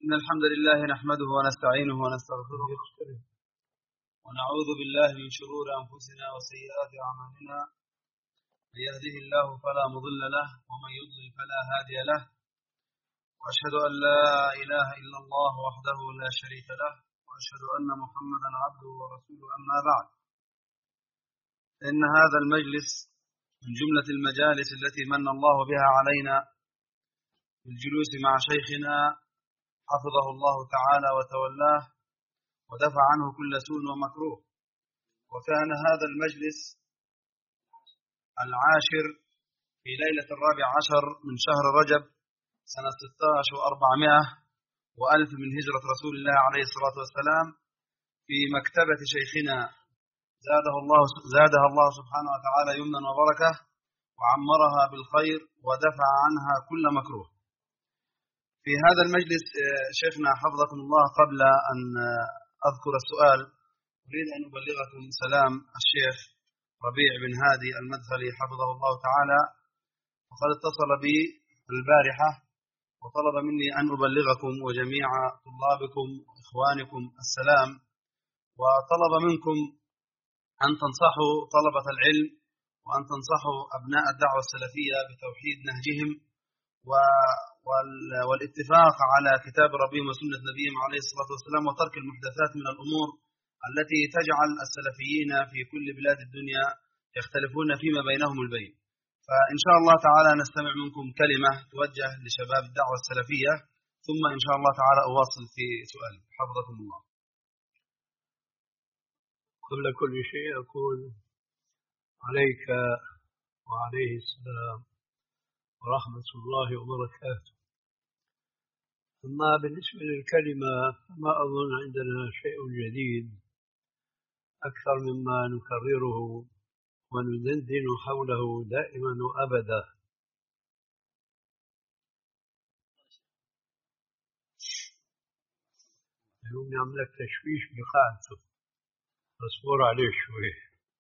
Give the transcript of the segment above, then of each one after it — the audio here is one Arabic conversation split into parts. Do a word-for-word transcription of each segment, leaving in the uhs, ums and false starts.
إن الحمد لله نحمده ونستعينه ونستغفره ونعوذ بالله من شرور أنفسنا وسيئات أعمالنا. من يهده الله فلا مضل له ومن يضلل فلا هادي له، وأشهد أن لا إله إلا الله وحده لا شريك له، وأشهد أن محمدا عبده ورسوله. أما بعد، إن هذا المجلس من جملة المجالس التي من الله بها علينا بالجلوس مع شيخنا حفظه الله تعالى وتولاه ودفع عنه كل سوء ومكروه. وكان هذا المجلس العاشر في ليلة الرابع عشر من شهر رجب سنة ستة عشر وأربعمائة وألف من هجرة رسول الله عليه الصلاة والسلام، في مكتبة شيخنا زاده الله زادها الله سبحانه وتعالى يمنا وبركة، وعمرها بالخير ودفع عنها كل مكروه. في هذا المجلس شيخنا حفظكم الله، قبل أن أذكر السؤال أريد أن أبلغكم سلام الشيخ ربيع بن هادي المدخلي حفظه الله تعالى، وقد اتصل بي البارحة وطلب مني أن أبلغكم وجميع طلابكم وإخوانكم السلام، وطلب منكم أن تنصحوا طلبة العلم وأن تنصحوا أبناء الدعوة السلفية بتوحيد نهجهم والاتفاق على كتاب ربهم وسنة نبيهم عليه الصلاة والسلام، وترك المحدثات من الأمور التي تجعل السلفيين في كل بلاد الدنيا يختلفون فيما بينهم البين. فإن شاء الله تعالى نستمع منكم كلمة توجه لشباب الدعوة السلفية، ثم إن شاء الله تعالى أواصل في سؤالي. حفظكم الله. قبل كل شيء أقول عليك وعليه السلام ورحمة الله وبركاته. أما بالنسبة للكلمة فما أظن عندنا شيء جديد أكثر مما نكرره وندندن حوله دائما وأبدا. اليوم يعملك تشويش بقاعدته، اصبر عليه شوي.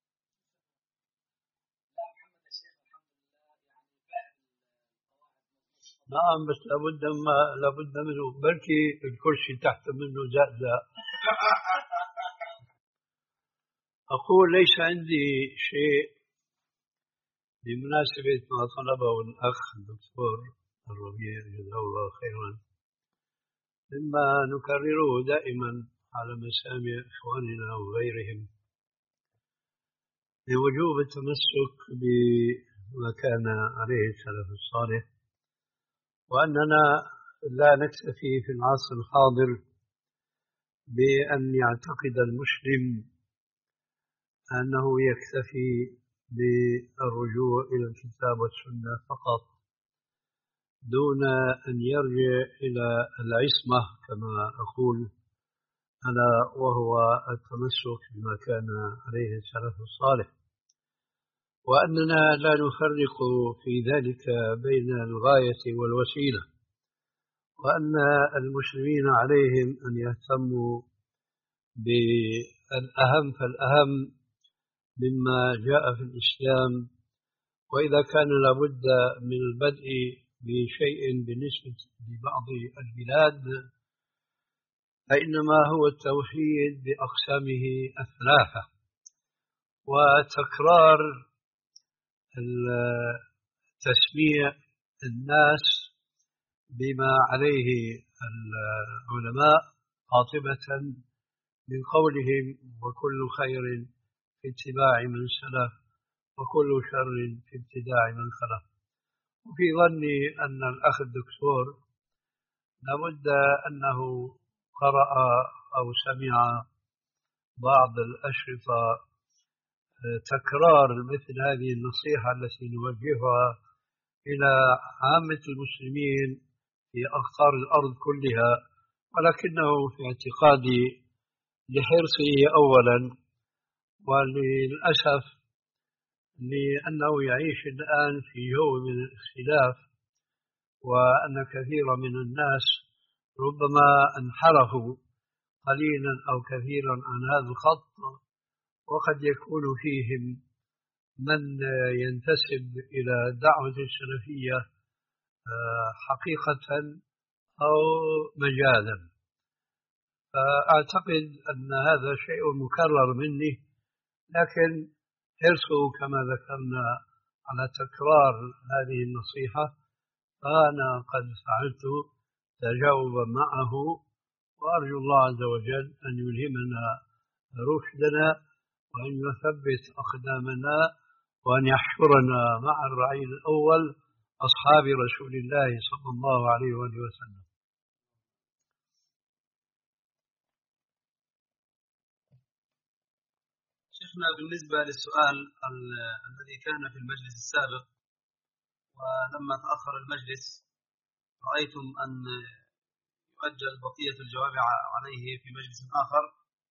نعم، بس لابد ما لابد منه، بلكي الكرسي تحت منه زأزأ. أقول ليس عندي شيء بمناسبة ما طلبه الأخ الدكتور الربيع جزاه الله خيرا، مما نكرره دائما على مسامع إخواننا وغيرهم بوجوب التمسك بما كان عليه السلف الصالح، وأننا لا نكتفي في العصر الحاضر بأن يعتقد المسلم أنه يكتفي بالرجوع إلى الكتاب والسنة فقط دون أن يرجع إلى العصمة كما أقول أنا، وهو التمسك بما كان عليه السلف الصالح، وأننا لا نفرق في ذلك بين الغاية والوسيلة، وأن المسلمين عليهم أن يهتموا بالأهم فالأهم مما جاء في الإسلام. وإذا كان لابد من البدء بشيء بالنسبة لبعض البلاد فإنما هو التوحيد بأقسامه الثلاثة، وتكرار تسميع الناس بما عليه العلماء قاطبة من قولهم وكل خير في اتباع من سلف وكل شر في ابتداع من خلف. وفي ظني أن الأخ الدكتور لابد أنه قرأ أو سمع بعض الأشرطة تكرار مثل هذه النصيحة التي نوجهها إلى عامة المسلمين في أقطار الأرض كلها، ولكنه في اعتقادي لحرصه أولا، وللأسف لأنه يعيش الآن في جو من الاختلاف، وأن كثيرا من الناس ربما انحرفوا قليلا أو كثيرا عن هذا الخط، وقد يكون فيهم من ينتسب إلى دعوة السلفية حقيقة أو مجازا. فأعتقد أن هذا شيء مكرر مني، لكن حرصه كما ذكرنا على تكرار هذه النصيحة، فأنا قد فعلت تجاوبا معه، وأرجو الله عز وجل أن يلهمنا رشدنا وأن يثبت أقدامنا وأن يحشرنا مع الرعيل الأول أصحاب رسول الله صلى الله عليه وآله وسلم. شيخنا، بالنسبة للسؤال الذي كان في المجلس السابق، ولما تأخر المجلس رأيتم أن يؤجل بقية الجواب عليه في مجلس آخر،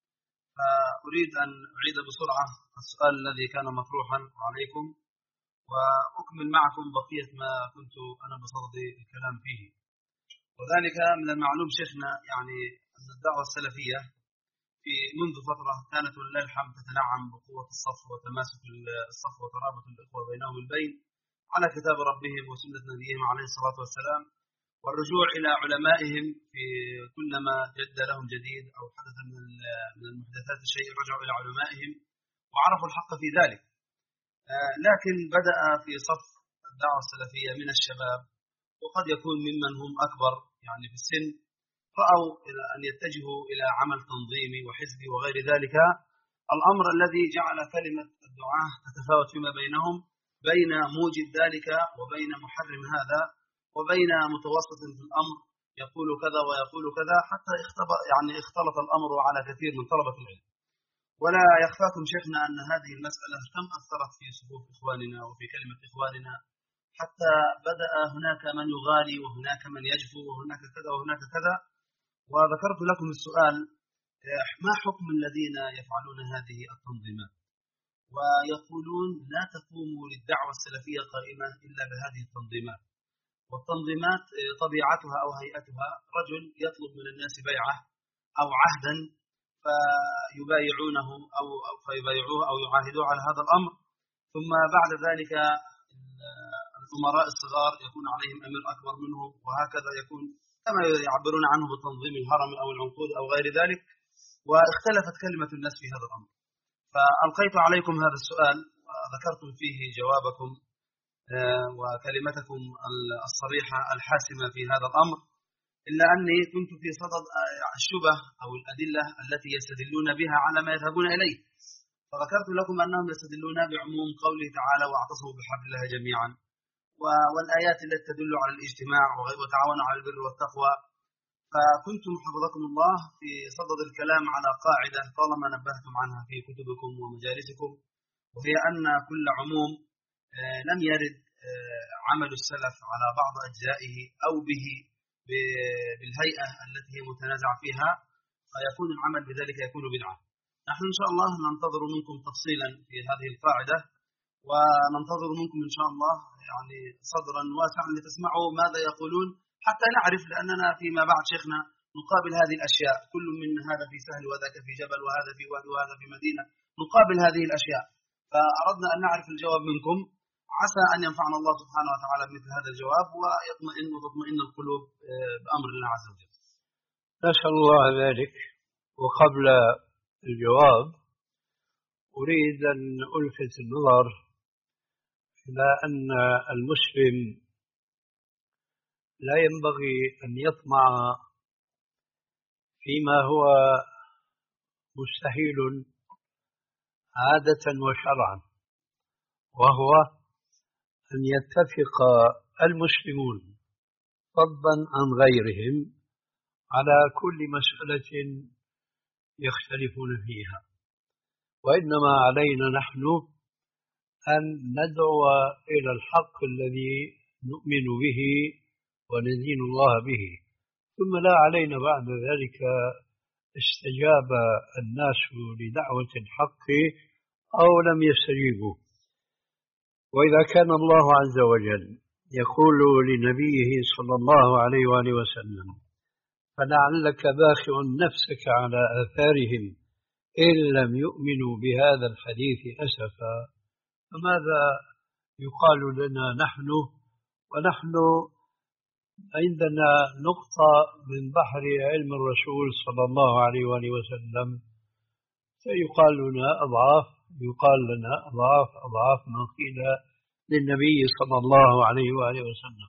فأريد أن أعيد بسرعة السؤال الذي كان مطروحا عليكم وأكمل معكم بقية ما كنت أنا بصدد الكلام فيه. وذلك من المعلوم شيخنا يعني أن الدعوة السلفية في منذ فترة كانت ولله الحمد تتنعم بقوة الصف وتماسك الصف وترابط الإخوة بينهم البين على كتاب ربهم وسنة نبيهم عليه الصلاة والسلام، والرجوع إلى علمائهم في كلما جد لهم جديد أو حدث من المحدثات الشيء رجعوا إلى علمائهم وعرفوا الحق في ذلك. لكن بدأ في صف الدعوة السلفية من الشباب، وقد يكون ممن هم أكبر يعني في السن، رأوا إلى أن يتجهوا إلى عمل تنظيمي وحزبي وغير ذلك، الأمر الذي جعل كلمة الدعاة تتفاوت فيما بينهم بين موجب ذلك وبين محرم هذا وبين متوسط في الأمر يقول كذا ويقول كذا، حتى يعني اختلط الأمر على كثير من طلبة العلم. ولا يخفاكم شيخنا أن هذه المسألة كم أثرت في صفوف إخواننا وفي كلمة إخواننا، حتى بدأ هناك من يغالي وهناك من يجفو وهناك كذا وهناك كذا. وذكرت لكم السؤال: ما حكم الذين يفعلون هذه التنظيمات ويقولون لا تقوم للدعوة السلفية قائمة إلا بهذه التنظيمات؟ والتنظيمات طبيعتها أو هيئتها رجل يطلب من الناس بيعة أو عهدا فيبايعونه أو فيبايعوه أو يعاهدوه على هذا الأمر، ثم بعد ذلك الأمراء الصغار يكون عليهم أمير أكبر منهم، وهكذا يكون كما يعبرون عنه بتنظيم الهرم أو العنقود أو غير ذلك. واختلفت كلمة الناس في هذا الأمر، فألقيت عليكم هذا السؤال وذكرتم فيه جوابكم وكلمتكم الصريحة الحاسمة في هذا الأمر، إلا أني كنت في صدد الشبه أو الأدلة التي يستدلون بها على ما يذهبون إليه. فذكرت لكم أنهم يستدلون بعموم قوله تعالى: واعتصموا بحبل الله جميعا، والآيات التي تدل على الاجتماع وتعاونوا على البر والتقوى. فكنتم حفظكم الله في صدد الكلام على قاعدة طالما نبهتم عنها في كتبكم ومجالسكم، وهي أن كل عموم لم يرد عمل السلف على بعض أجزائه أو به بالهيئة التي هي متنازع فيها، فيكون العمل بذلك يكون بدعة. نحن إن شاء الله ننتظر منكم تفصيلا في هذه القاعدة، وننتظر منكم إن شاء الله يعني صدرا واسعا لتسمعوا ماذا يقولون، حتى نعرف، لأننا فيما بعد شيخنا نقابل هذه الأشياء، كل من هذا في سهل وذاك في جبل وهذا في وادي وهذا في مدينة، نقابل هذه الأشياء. فأردنا أن نعرف الجواب منكم، عسى أن ينفعنا الله سبحانه وتعالى بمثل هذا الجواب ويطمئن وتطمئن القلوب بأمر الله عز وجل. نسأل الله ذلك. وقبل الجواب أريد أن ألفت النظر إلى أن المسلم لا ينبغي أن يطمع فيما هو مستحيل عادة وشرعا، وهو أن يتفق المسلمون فضلا عن غيرهم على كل مسألة يختلفون فيها، وإنما علينا نحن أن ندعو إلى الحق الذي نؤمن به وندين الله به، ثم لا علينا بعد ذلك استجاب الناس لدعوة الحق أو لم يستجيبوا. وإذا كان الله عز وجل يقول لنبيه صلى الله عليه وآله وسلم: فلعلك باخع نفسك على آثارهم إن لم يؤمنوا بهذا الحديث أسفا، فماذا يقال لنا نحن ونحن عندنا نقطة من بحر علم الرسول صلى الله عليه وآله وسلم، سيقال لنا أضعاف، يقال لنا أضعاف أضعاف ما قيل للنبي صلى الله عليه وآله وسلم.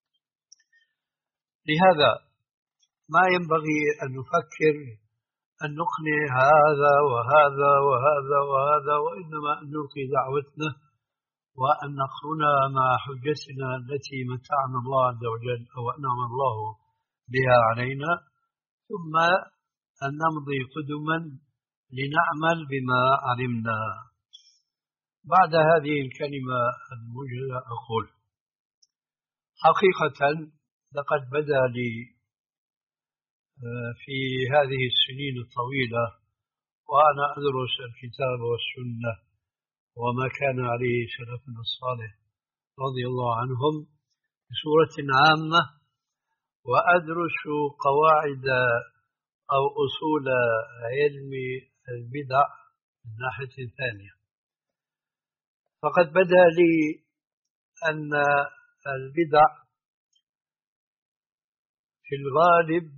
لهذا ما ينبغي أن نفكر أن نقنع هذا وهذا وهذا وهذا، وإنما أن نلقي دعوتنا وأن نقرن مع حجتنا التي متعنا الله عز وجل أو أنعم الله بها علينا، ثم أن نمضي قدما لنعمل بما علمنا. بعد هذه الكلمة الموجزة أقول حقيقة لقد بدا لي في هذه السنين الطويلة وأنا أدرس الكتاب والسنة وما كان عليه سلفنا الصالح رضي الله عنهم بصورة عامة، وأدرس قواعد أو أصول علم البدع من ناحية ثانية. فقد بدا لي أن البدع في الغالب،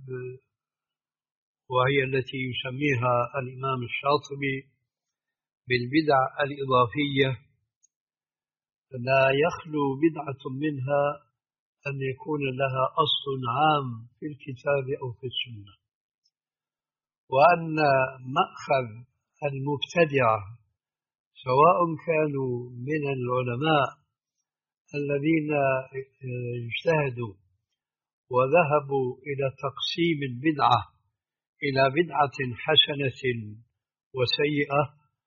وهي التي يسميها الإمام الشاطبي بالبدع الإضافية، لا يخلو بدعة منها أن يكون لها أصل عام في الكتاب أو في السنة، وأن مأخذ المبتدعة سواء كانوا من العلماء الذين اجتهدوا وذهبوا إلى تقسيم البدعة إلى بدعة حسنة وسيئة،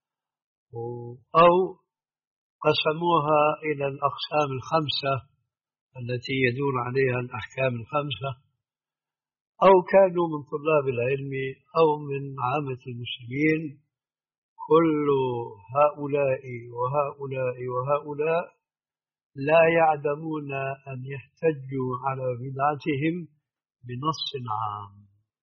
أو قسموها إلى الأقسام الخمسة التي يدور عليها الأحكام الخمسة، أو كانوا من طلاب العلم أو من عامة المسلمين، كل هؤلاء وهؤلاء وهؤلاء لا يعدمون أن يحتجوا على بدعتهم بنص عام.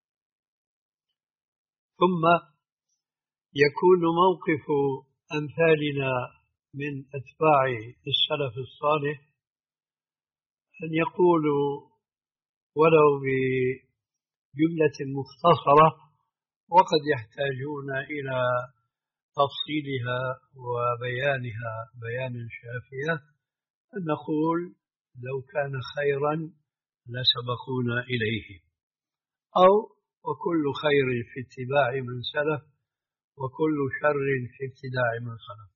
ثم يكون موقف أمثالنا من أتباع السلف الصالح أن يقولوا ولو بجملة مختصرة، وقد يحتاجون إلى تفصيلها وبيانها بيانا شافيا، أن نقول لو كان خيرا لسبقونا إليه، أو وكل خير في اتباع من سلف وكل شر في ابتداع من خلف.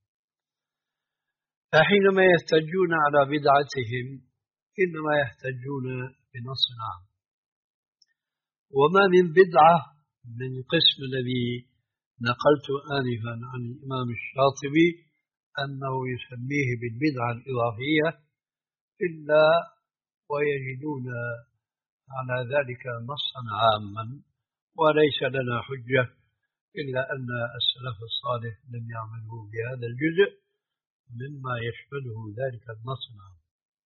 فحينما يحتجون على بدعتهم إنما يحتجون بنص عام. وما من بدعة من القسم الذي نقلت آنفا عن الإمام الشاطبي أنه يسميه بالبدعة الإضافية إلا ويجدون على ذلك نصا عاما، وليس لنا حجة إلا أن السلف الصالح لم يعملوا بهذا الجزء مما يشمله ذلك النص العام.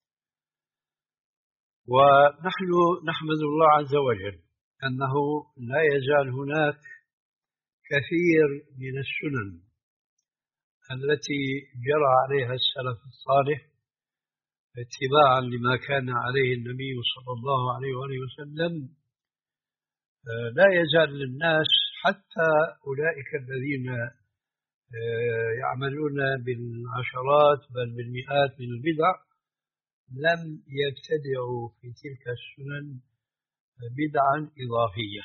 ونحن نحمد الله عز وجل أنه لا يزال هناك كثير من السنن التي جرى عليها السلف الصالح اتباعا لما كان عليه النبي صلى الله عليه وآله وسلم، لا يزال للناس حتى أولئك الذين يعملون بالعشرات بل بالمئات من البدع لم يبتدعوا في تلك السنن بدعا إضافية.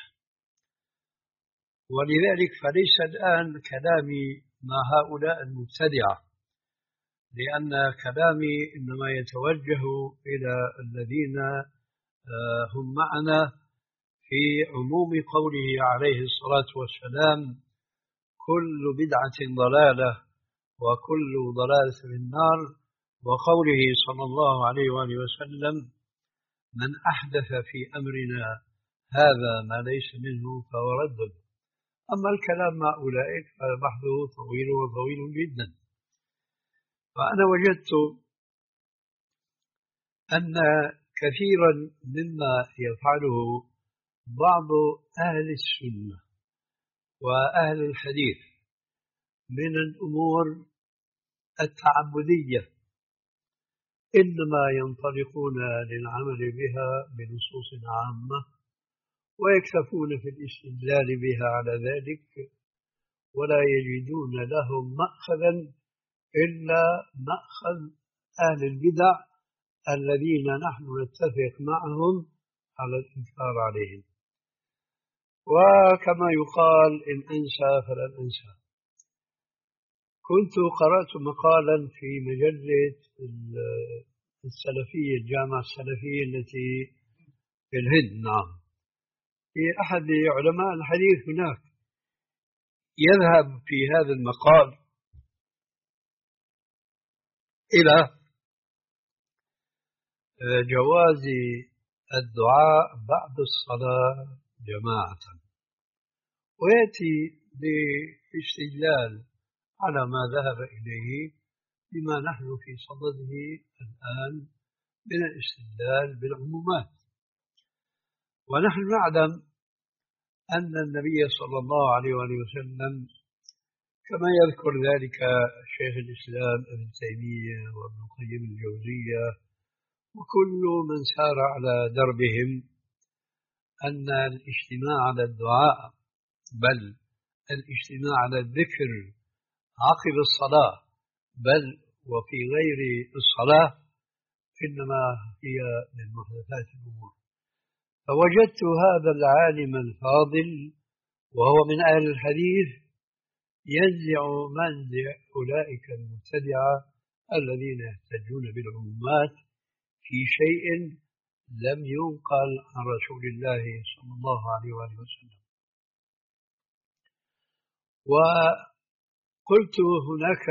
ولذلك فليس الآن كلامي مع هؤلاء المبتدعة، لأن كلامي إنما يتوجه إلى الذين هم معنا في عموم قوله عليه الصلاة والسلام كل بدعة ضلالة وكل ضلالة في النار، وقوله صلى الله عليه وآله وسلم من أحدث في أمرنا هذا ما ليس منه فهو رد. أما الكلام مع أولئك فبحثه طويل وطويل جدا. فأنا وجدت أن كثيرا مما يفعله بعض أهل السنة وأهل الحديث من الأمور التعبدية إنما ينطلقون للعمل بها بنصوص عامة ويكتفون في الاستدلال بها على ذلك، ولا يجدون لهم مأخذا إلا مأخذ أهل البدع الذين نحن نتفق معهم على الإنكار عليهم. وكما يقال إن أنسى فلن أنسى. كنت قرأت مقالا في مجلة السلفية، الجامعة السلفية التي في الهند، نعم، في أحد علماء الحديث هناك يذهب في هذا المقال إلى جواز الدعاء بعد الصلاة جماعة، ويأتي باستدلال على ما ذهب إليه بما نحن في صدده الآن من الاستدلال بالعمومات. ونحن نعلم أن النبي صلى الله عليه وآله وسلم كما يذكر ذلك شيخ الإسلام ابن تيمية وابن القيم الجوزية وكل من سار على دربهم، أن الاجتماع على الدعاء بل الاجتماع على الذكر عقب الصلاة بل وفي غير الصلاة إنما هي من محدثات الأمور. فوجدت هذا العالم الفاضل وهو من أهل الحديث ينزع منزع أولئك المبتدعة الذين يحتجون بالعمومات في شيء لم ينقل عن رسول الله صلى الله عليه وآله وسلم. وقلت هناك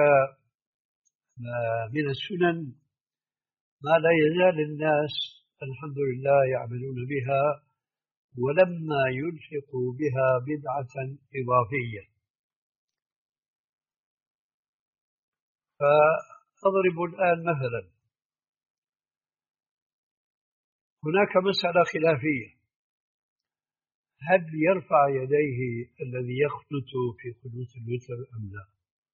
من السنن ما لا يزال الناس الحمد لله يعملون بها ولما يلحقوا بها بدعة إضافية. فأضرب الآن مثلا، هناك مسألة خلافية: هل يرفع يديه الذي يخلط في قنوت الوتر أم لا؟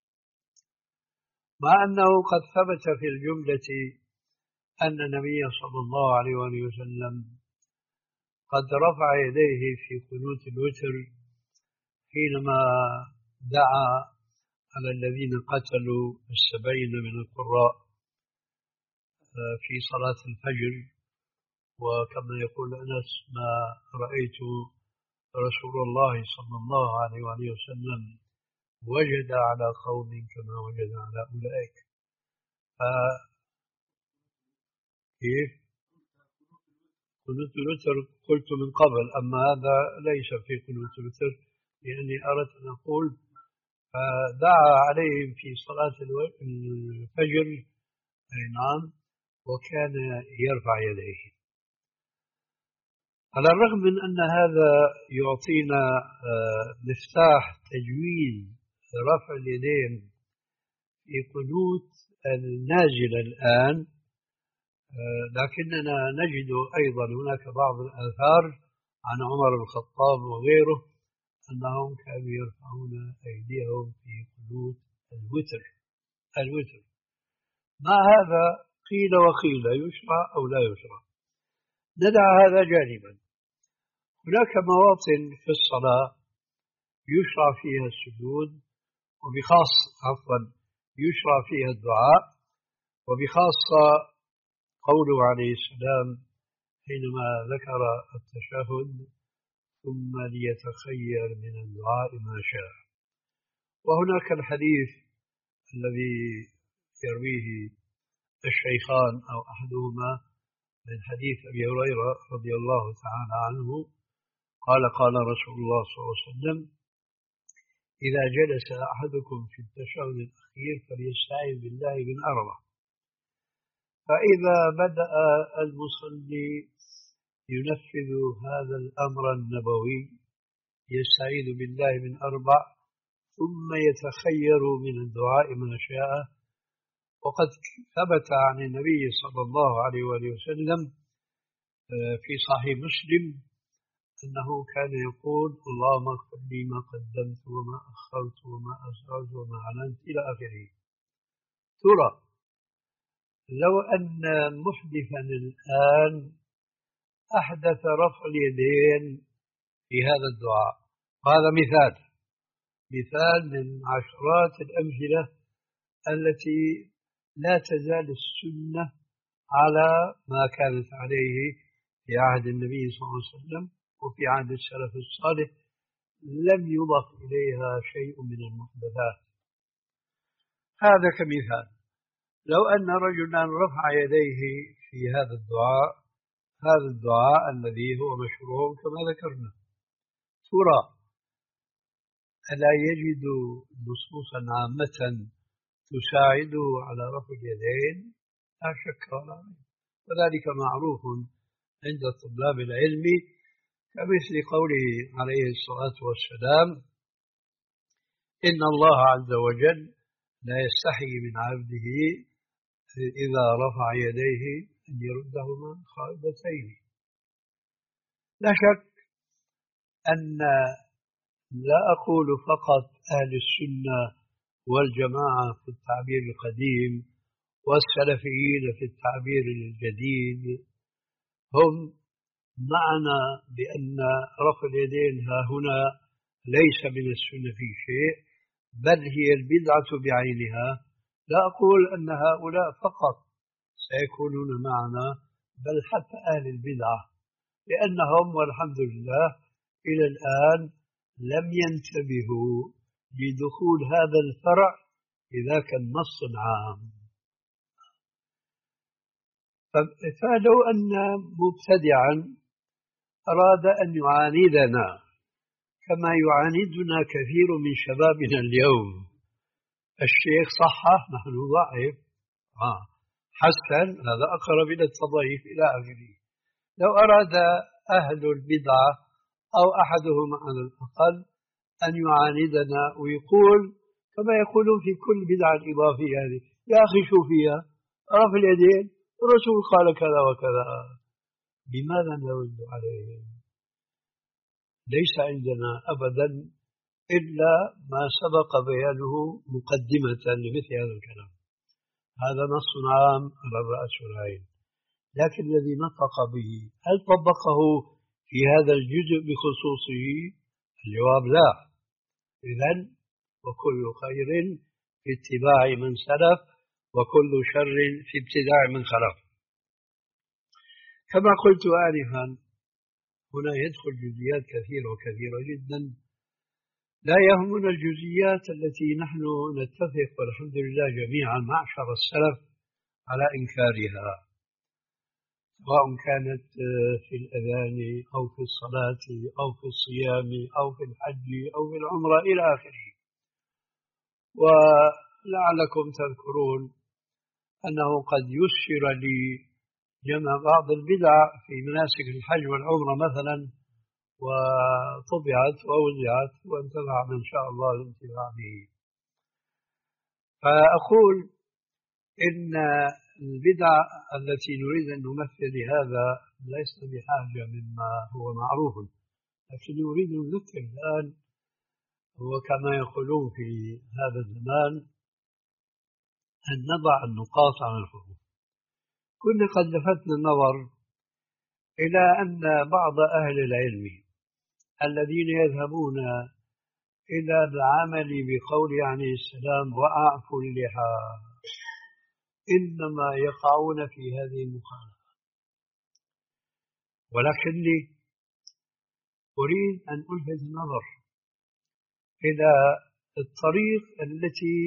مع أنه قد ثبت في الجملة أن النبي صلى الله عليه وآله وسلم قد رفع يديه في قنوت الوتر حينما دعا على الذين قتلوا السبعين من القراء في صلاة الفجر. وكما يقول أنس: ما رأيت رسول الله صلى الله عليه وآله وسلم وجد على قوم كما وجد على أولئك. كيف؟ قنوت الوتر قلت من قبل، أما هذا ليس في قنوت الوتر، لأني أردت أن أقول دعا عليهم في صلاة الفجر، أي نعم، وكان يرفع يديه. على الرغم من أن هذا يعطينا مفتاح تجويز رفع اليدين في قنوت النازل الآن، لكننا نجد أيضا هناك بعض الآثار عن عمر بن الخطاب وغيره أنهم كانوا يرفعون أيديهم في قنوت الوتر الوتر ما هذا قيل وقيل يشرع أو لا يشرع، ندع هذا جانبا. هناك مواطن في الصلاة يشرع فيها السجود، وبخاص عفوا يشرع فيها الدعاء، وبخاصة قوله عليه السلام حينما ذكر التشهد: ثم ليتخير من الدعاء ما شاء. وهناك الحديث الذي يرويه الشيخان أو أحدهما من حديث أبي هريرة رضي الله تعالى عنه قال: قال رسول الله صلى الله عليه وسلم: إذا جلس أحدكم في التشهد الأخير فليستعذ بالله من أربع. فإذا بدأ المصلي ينفذ هذا الأمر النبوي يستعيذ بالله من أربع ثم يتخير من الدعاء ما شاء. وقد ثبت عن النبي صلى الله عليه وآله وسلم في صحيح مسلم أنه كان يقول: اللهم اغفر لي ما قدمت وما أخرت وما أسررت وما أعلنت إلى آخره. ترى لو أن محدثا الآن أحدث رفع اليدين في هذا الدعاء، هذا مثال مثال من عشرات الأمثلة التي لا تزال السنة على ما كانت عليه في عهد النبي صلى الله عليه وسلم وفي عهد السلف الصالح، لم يضف إليها شيء من المحدثات. هذا كمثال. لو أن رجلا رفع يديه في هذا الدعاء، هذا الدعاء الذي هو مشروع كما ذكرنا، ترى ألا يجد نصوصا عامة تساعده على رفع اليدين؟ لا شك ولا ريب، وذلك معروف عند طلاب العلم، كمثل قوله عليه الصلاة والسلام: إن الله عز وجل لا يستحي من عبده إذا رفع يديه أن يردهما خائبتين. لا شك أن لا أقول فقط أهل السنة والجماعة في التعبير القديم والسلفيين في التعبير الجديد هم معنا بأن رفع اليدين ها هنا ليس من السنة في شيء، بل هي البدعة بعينها. لا أقول أن هؤلاء فقط سيكونون معنا، بل حتى أهل البدعة، لأنهم والحمد لله إلى الآن لم ينتبهوا لدخول هذا الفرع في ذاك النص العام. فلو أن مبتدعا أراد أن يعاندنا كما يعاندنا كثير من شبابنا اليوم، الشيخ صحح نحن ضعيف، آه. حسن هذا أقرب إلى التضعيف إلى آخره. لو أراد أهل البدعة أو أحدهم على الأقل أن يعاندنا ويقول كما يقولون في كل بدعة إضافية هذه: يا أخي شو فيها رفع اليدين، الرسول قال كذا وكذا، بماذا نرد عليهم؟ ليس عندنا أبدا إلا ما سبق بيانه مقدمة لمثل هذا الكلام. هذا نص عام على الرأس والعين، لكن الذي نطق به هل طبقه في هذا الجزء بخصوصه؟ الجواب لا. إذن وكل خير في اتباع من سلف وكل شر في ابتداع من خلف. كما قلت آنفا، هنا يدخل جزئيات كثيرة وكثيرة جدا، لا يهمنا الجزئيات التي نحن نتفق والحمد لله جميعا معشر السلف على إنكارها، سواء كانت في الأذان أو في الصلاة أو في الصيام أو في الحج أو في العمرة إلى آخره. ولعلكم تذكرون أنه قد يسر لي جمع بعض البدع في مناسك الحج والعمرة مثلا، وطبعت ووزعت وانتفع من شاء الله الانتفاع به. فأقول إن البدع التي نريد أن نمثل لهذا ليس بحاجة مما هو معروف، لكن نريد أن نذكر الآن، وكما يقولون في هذا الزمان أن نضع النقاط على الحروف. كنا قد لفتنا النظر إلى أن بعض أهل العلم الذين يذهبون إلى العمل بقول عليه السلام وأعفوا اللحى إنما يقعون في هذه المخالفة. ولكني أريد أن ألفت النظر إلى الطريق التي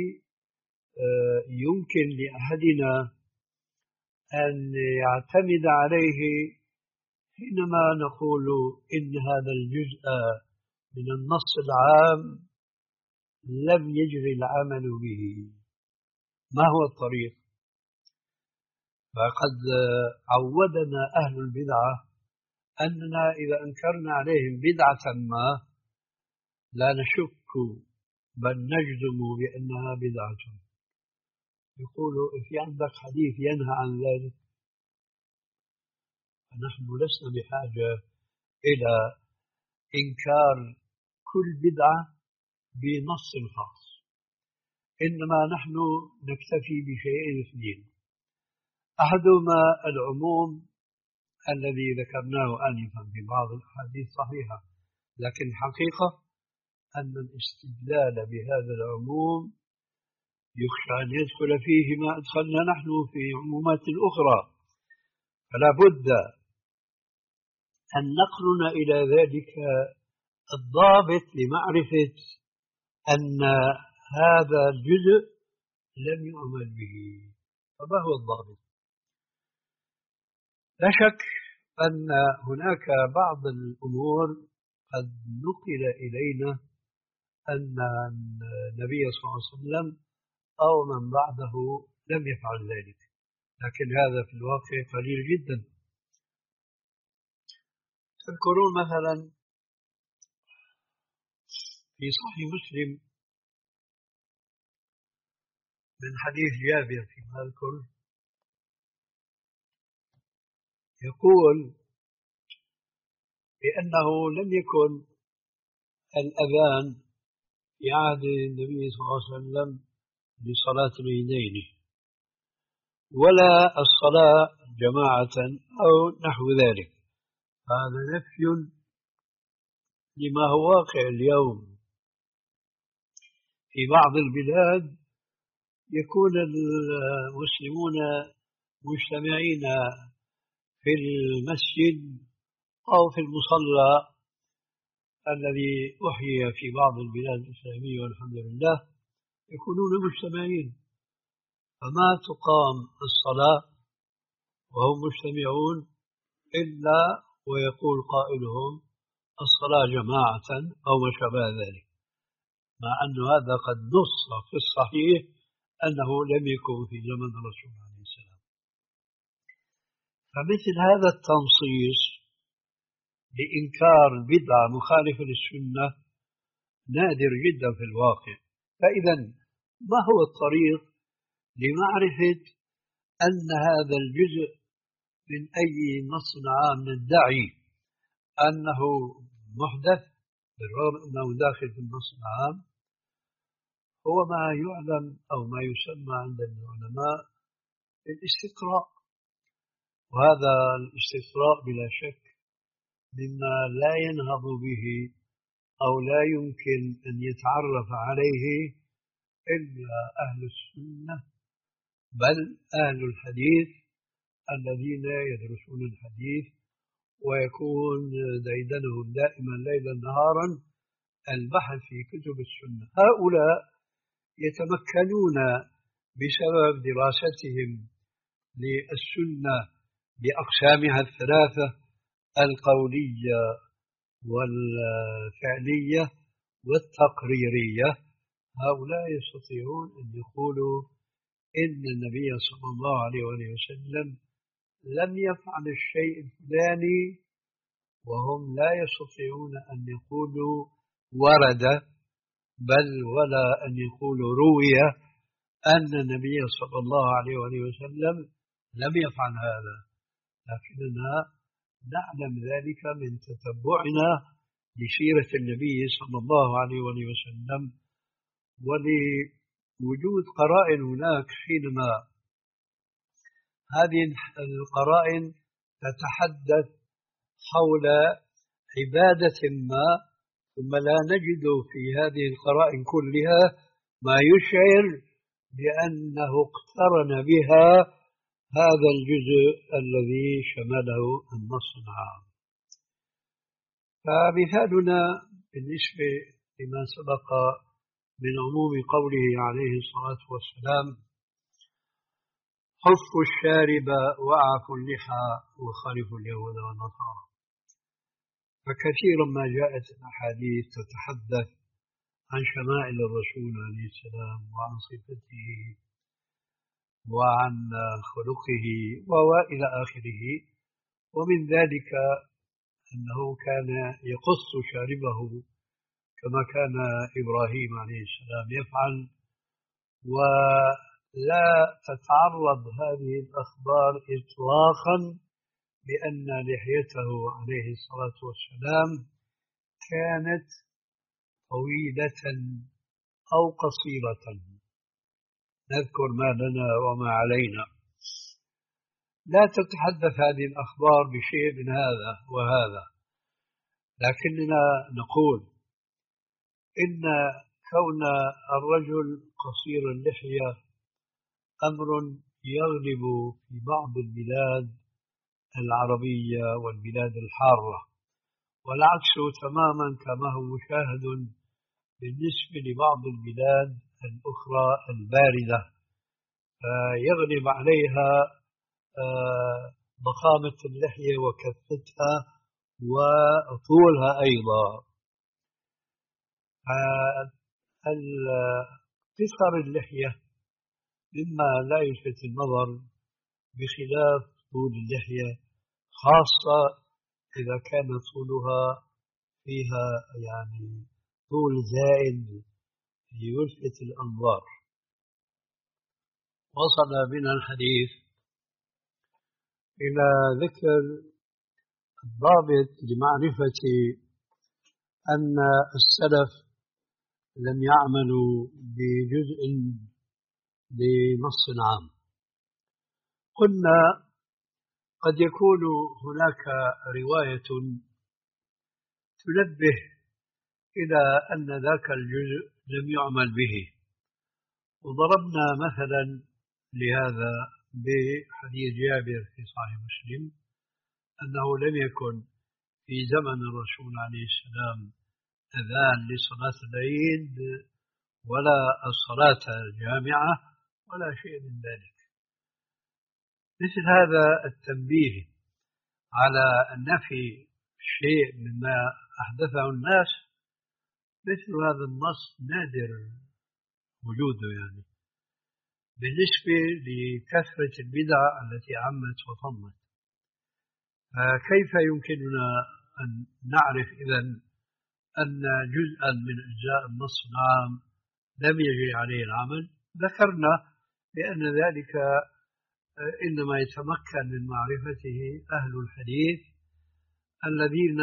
يمكن لأحدنا أن يعتمد عليه حينما نقول إن هذا الجزء من النص العام لم يجري العمل به. ما هو الطريق؟ فقد عودنا أهل البدعة أننا إذا أنكرنا عليهم بدعة ما لا نشك بل نجزم بأنها بدعة. يقولوا في عندك حديث ينهى عن ذلك؟ فنحن لسنا بحاجة إلى إنكار كل بدعة بنص خاص، إنما نحن نكتفي بشيئين اثنين: أحدهما العموم الذي ذكرناه آنفا في بعض الأحاديث صحيحة، لكن الحقيقة أن الاستدلال بهذا العموم يخشى أن يدخل فيه ما أدخلنا نحن في عمومات أخرى، فلا بد أن نقرن إلى ذلك الضابط لمعرفة أن هذا الجزء لم يعمل به. فما هو الضابط؟ لا شك أن هناك بعض الأمور قد نقل إلينا أن النبي صلى الله عليه وسلم أو من بعده لم يفعل ذلك، لكن هذا في الواقع قليل جدا. تذكرون مثلا في صحيح مسلم من حديث جابر فيما أذكر يقول بأنه لم يكن الأذان في عهد النبي صلى الله عليه وسلم لصلاة العيدين ولا الصلاة جماعة أو نحو ذلك. هذا نفي لما هو واقع اليوم. في بعض البلاد يكون المسلمون مجتمعين في المسجد أو في المصلى الذي أحيي في بعض البلاد الإسلامية والحمد لله، يكونون مجتمعين فما تقام الصلاة وهم مجتمعون إلا ويقول قائلهم الصلاة جماعة أو ما شابه ذلك، مع أن هذا قد نص في الصحيح أنه لم يكن في زمن الرسول عليه السلام. فمثل هذا التنصيص لإنكار بدعة مخالفة للسنة نادر جدا في الواقع. فإذا ما هو الطريق لمعرفة أن هذا الجزء من أي نص عام ندعي أنه محدث بالرغم أنه داخل في النص العام؟ هو ما يعلم أو ما يسمى عند العلماء الاستقراء، وهذا الاستقراء بلا شك مما لا ينهض به أو لا يمكن أن يتعرف عليه إلا أهل السنة بل أهل الحديث الذين يدرسون الحديث ويكون ديدنهم دائما ليلا نهارا البحث في كتب السنة. هؤلاء يتمكنون بسبب دراستهم للسنة بأقسامها الثلاثة القولية والفعلية والتقريرية، هؤلاء يستطيعون أن يقولوا إن النبي صلى الله عليه وسلم لم يفعل الشيء الفلاني، وهم لا يستطيعون أن يقولوا ورد بل ولا أن يقولوا روي أن النبي صلى الله عليه وسلم لم يفعل هذا، لكننا نعلم ذلك من تتبعنا لسيرة النبي صلى الله عليه وسلم ولوجود قرائن هناك. حينما هذه القرائن تتحدث حول عبادة ما ثم لا نجد في هذه القرائن كلها ما يشعر بأنه اقترن بها هذا الجزء الذي شمله النص العام. فمثالنا بالنسبة لما سبق من عموم قوله عليه الصلاة والسلام حفوا الشارب وأعفوا اللحى وخالفوا اليهود والنصارى، فكثيرا ما جاءت الأحاديث تتحدث عن شمائل الرسول عليه السلام وعن صفته وعن خلقه وإلى آخره، ومن ذلك أنه كان يقص شاربه كما كان إبراهيم عليه السلام يفعل، ولا تتعرض هذه الأخبار إطلاقا بأن لحيته عليه الصلاة والسلام كانت طويلة أو قصيرة، نذكر ما لنا وما علينا. لا تتحدث هذه الأخبار بشيء من هذا وهذا، لكننا نقول إن كون الرجل قصير اللحية أمر يغلب في بعض البلاد العربية والبلاد الحارة، والعكس تماما كما هو مشاهد بالنسبة لبعض البلاد الأخرى الباردة، يغلب عليها ضخامة اللحية وكثتها وطولها أيضا. قصر اللحية مما لا يلفت النظر بخلاف طول اللحية، خاصة إذا كان طولها فيها يعني طول زائد يلفت الأنظار. وصل بنا الحديث إلى ذكر الضابط لمعرفة أن السلف لم يعملوا بجزء بنص عام. قلنا قد يكون هناك رواية تنبه إلى أن ذاك الجزء لم يعمل به، وضربنا مثلا لهذا بحديث جابر في صحيح مسلم أنه لم يكن في زمن الرسول عليه السلام أذان لصلاة العيد ولا الصلاة الجامعة ولا شيء من ذلك. مثل هذا التنبيه على النفي شيء مما أحدثه الناس، مثل هذا النص نادر وجوده يعني بالنسبة لكثرة البدع التي عمت وطمت. كيف يمكننا أن نعرف إذن أن جزءا من أجزاء النص العام لم يجري عليه العمل؟ ذكرنا بأن ذلك إنما يتمكن من معرفته أهل الحديث الذين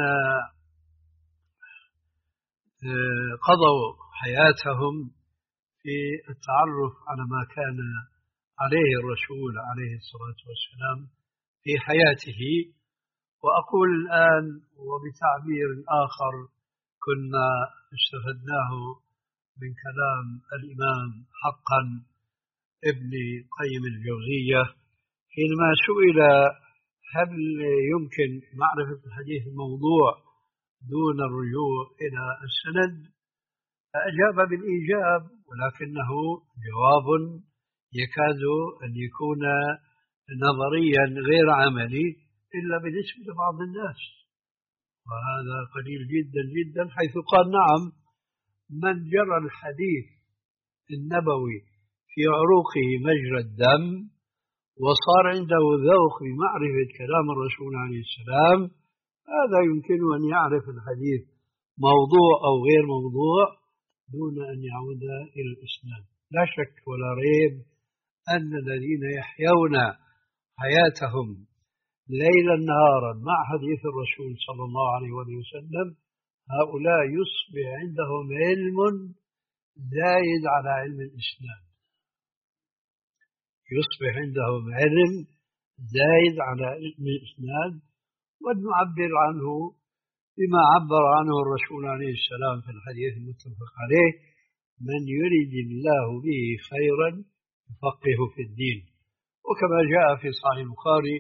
قضوا حياتهم في التعرف على ما كان عليه الرسول عليه الصلاة والسلام في حياته. وأقول الآن وبتعبير آخر كنا استفدناه من كلام الإمام حقا ابن قيم الجوزية حينما سئل هل يمكن معرفة الحديث الموضوع دون الرجوع إلى السند، أجاب بالإيجاب، ولكنه جواب يكاد أن يكون نظريا غير عملي إلا بالنسبة لبعض الناس، وهذا قليل جدا جدا، حيث قال نعم من جرى الحديث النبوي في عروقه مجرى الدم وصار عنده ذوق بمعرفة كلام الرسول عليه السلام، هذا يمكن أن يعرف الحديث موضوع أو غير موضوع دون أن يعود إلى الإسلام. لا شك ولا ريب أن الذين يحيون حياتهم ليلا نهارا مع حديث الرسول صلى الله عليه وسلم هؤلاء يصبح عندهم علم زايد على علم الإسلام، يصبح عندهم علم زايد على علم الإسلام، ونعبر عنه بما عبر عنه الرسول عليه السلام في الحديث المتفق عليه: من يريد الله به خيرا يفقهه في الدين. وكما جاء في صحيح البخاري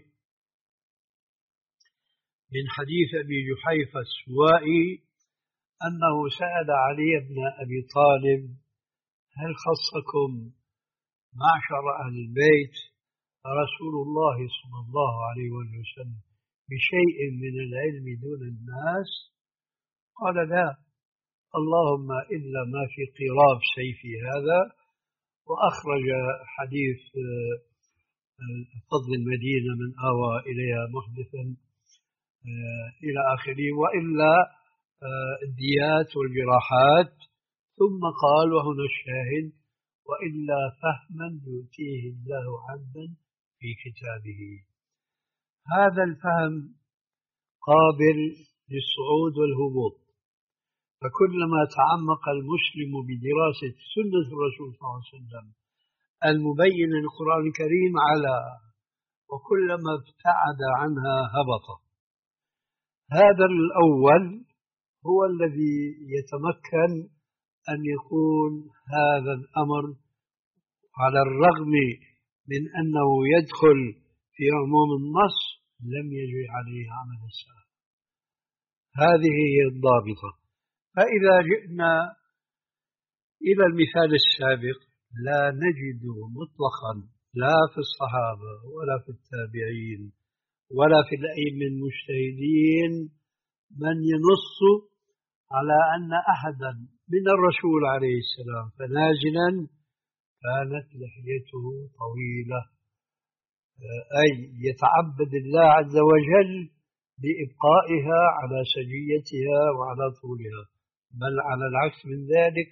من حديث أبي جحيفة السوائي أنه سأل علي بن أبي طالب: هل خصكم معشر أهل البيت رسول الله صلى الله عليه وسلم بشيء من العلم دون الناس؟ قال: لا، اللهم إلا ما في قراب سيفي هذا. وأخرج حديث فضل المدينة من آوى إليها محدثا إلى آخره، وإلا الديات والجراحات، ثم قال وهنا الشاهد: وإلا فهما يؤتيه الله عبدا في كتابه. هذا الفهم قابل للصعود والهبوط، فكلما تعمق المسلم بدراسة سنة الرسول صلى الله عليه وسلم المبين للقرآن الكريم على وكلما ابتعد عنها هبط. هذا الأول هو الذي يتمكن أن يقول هذا الأمر على الرغم من أنه يدخل في عموم النص لم يجري عليه عمل السلف. هذه هي الضابطة. فإذا جئنا إلى المثال السابق لا نجد مطلقا لا في الصحابة ولا في التابعين ولا في الأئمة المجتهدين من ينص على أن أحدا من الرسول عليه السلام فنازلا كانت لحيته طويلة، أي يتعبد الله عز وجل بإبقائها على سجيتها وعلى طولها، بل على العكس من ذلك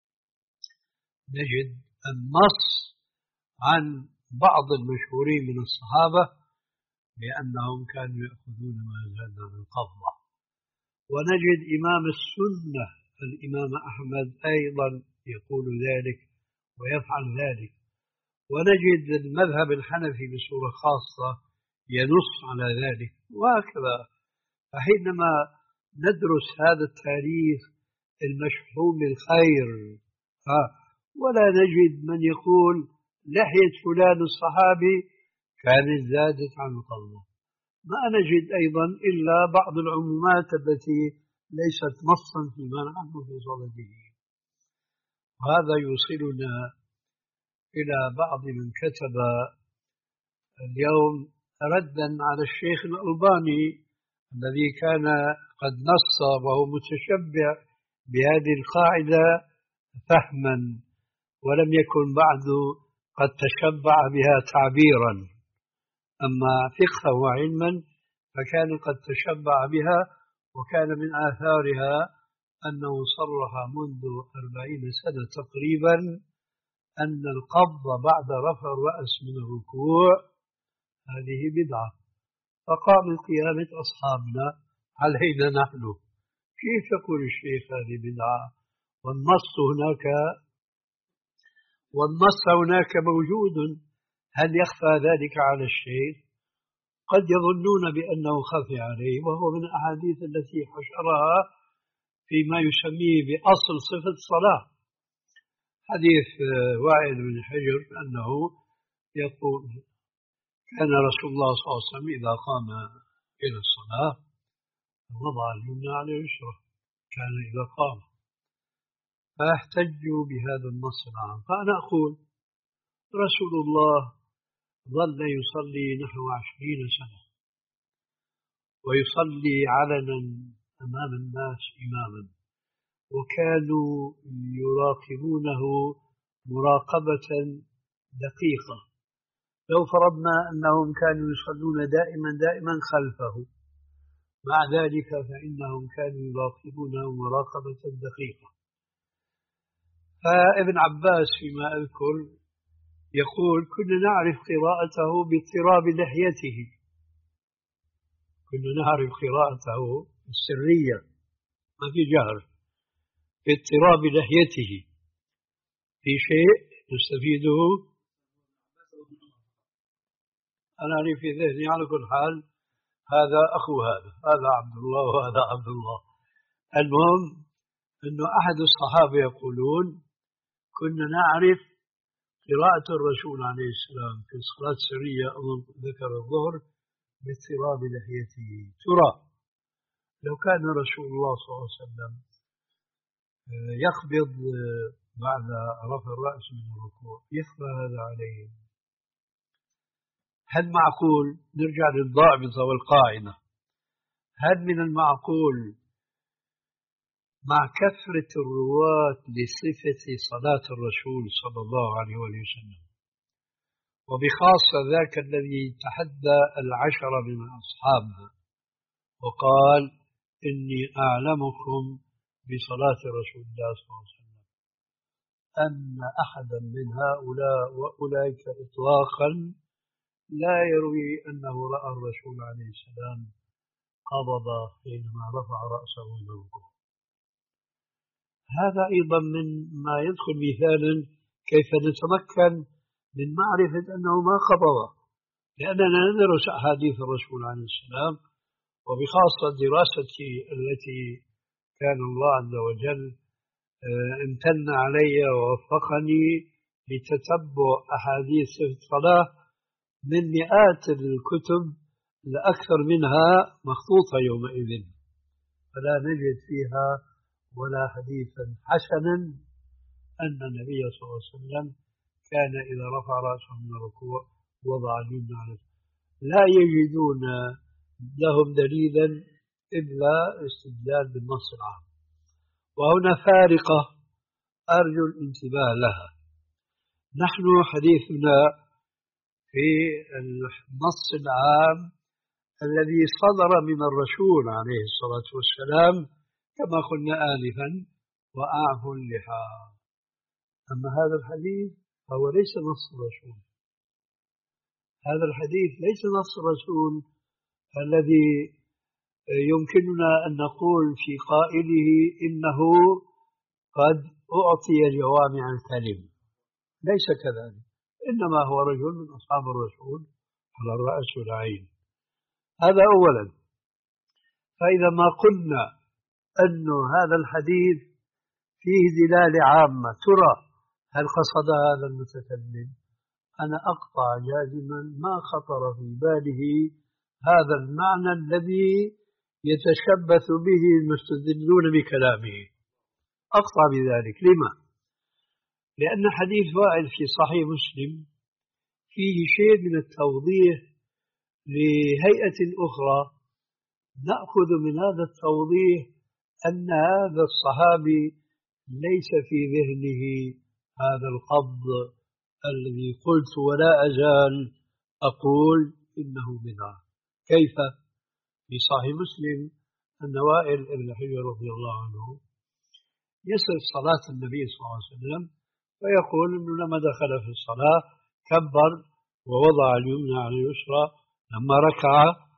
نجد النص عن بعض المشهورين من الصحابة بأنهم كانوا يأخذون ما زاد عن القبضة. ونجد إمام السنة الإمام أحمد أيضا يقول ذلك ويفعل ذلك. ونجد المذهب الحنفي بصورة خاصة ينص على ذلك وهكذا. فحينما ندرس هذا التاريخ المشحون بالخير ولا نجد من يقول لحية فلان الصحابي كانت زادت عن القبضة، ما نجد أيضا إلا بعض العمومات التي ليست نصا فيما نحن في صدده. وهذا يوصلنا إلى بعض من كتب اليوم ردا على الشيخ الألباني الذي كان قد نص وهو متشبع بهذه القاعدة فهما ولم يكن بعد قد تشبع بها تعبيرا، أما فقها وعلما فكان قد تشبع بها. وكان من آثارها أنه صرح منذ أربعين سنة تقريبا أن القبض بعد رفع الرأس من الركوع هذه بدعة. فقام قيامة أصحابنا علينا نحن كيف يقول الشيخ هذه بدعة والنص هناك والنص هناك موجود؟ هل يخفى ذلك على الشيخ؟ قد يظنون بأنه خفي عليه، وهو من الأحاديث التي حشرها فيما يسميه بأصل صفة الصلاة. حديث وائل بن حجر أنه يقول كان رسول الله صلى الله عليه وسلم إذا قام إلى الصلاة وضع اليمنى على اليسرى، كان إذا قام، فاحتجوا بهذا النص العام. فأنا أقول رسول الله ظل يصلي نحو عشرين سنة ويصلي علنا أمام الناس إماما، وكانوا يراقبونه مراقبة دقيقة. لو فرضنا أنهم كانوا يصلون دائما دائما خلفه، مع ذلك فإنهم كانوا يراقبونه مراقبة دقيقة. فابن عباس فيما أذكر يقول كنا نعرف قراءته باضطراب لحيته، كنا نعرف قراءته السرية ما في جهر باضطراب لحيته. في شيء نستفيده؟ أنا لي في ذهني على كل حال هذا أخو هذا، هذا عبد الله وهذا عبد الله. المهم أنه أحد الصحابة يقولون كنا نعرف قراءة الرسول عليه السلام في الصلاة السرية أظن ذكر الظهر باضطراب لحيته. ترى لو كان رسول الله صلى الله عليه وسلم يقبض بعد رفع الرأس من الركوع يخفى هذا عليه؟ هل معقول نرجع للضابطة والقاعدة؟ هل من المعقول مع كثرة الرواة لصفة صلاة الرسول صلى الله عليه وسلم، وبخاصة ذاك الذي تحدى العشرة من أصحابه وقال إني أعلمكم بصلاة رسول الله صلى الله عليه وسلم، أن أحدا من هؤلاء وأولئك إطلاقا لا يروي أنه رأى الرسول عليه السلام قبض حينما رفع رأسه من الركوع. هذا أيضا من ما يدخل مثالا كيف نتمكن من معرفة أنه ما قبض، لأننا ندرس أحاديث الرسول عليه السلام، وبخاصة دراستي التي كان الله عز وجل امتن علي ووفقني لتتبع أحاديث الصلاة من مئات الكتب، الأكثر منها مخطوطة يومئذ، فلا نجد فيها ولا حديثا حسنا أن النبي صلى الله عليه وسلم كان إذا رفع رأسه من الركوع وضع اليمنى على اليسرى. لا يجدون لهم دليلا إلا استدلال بالنص العام. وهنا فارقة أرجو الانتباه لها. نحن حديثنا في النص العام الذي صدر من الرسول عليه الصلاة والسلام كما قلنا آنفا: وأعفوا اللحى. أما هذا الحديث فهو ليس نص الرسول، هذا الحديث ليس نص الرسول الذي يمكننا أن نقول في قائله إنه قد أعطي جوامع الكلم، ليس كذلك، إنما هو رجل من أصحاب الرسول على الرأس والعين. هذا أولا. فإذا ما قلنا أن هذا الحديث فيه دلالة عامة، ترى هل قصد هذا المتكلم؟ أنا أقطع جازما ما خطر في باله هذا المعنى الذي يتشبث به المستدلون بكلامه، أقطع بذلك. لما؟ لأن حديث وائل في صحيح مسلم فيه شيء من التوضيح لهيئة أخرى. نأخذ من هذا التوضيح أن هذا الصحابي ليس في ذهنه هذا القبض الذي قلت ولا أزال أقول إنه بدعة. كيف؟ في صحيح مسلم أن وائل بن حجر رضي الله عنه يصف صلاة النبي صلى الله عليه وسلم فيقول إنه لما دخل في الصلاة كبر ووضع اليمنى على اليسرى، لما ركع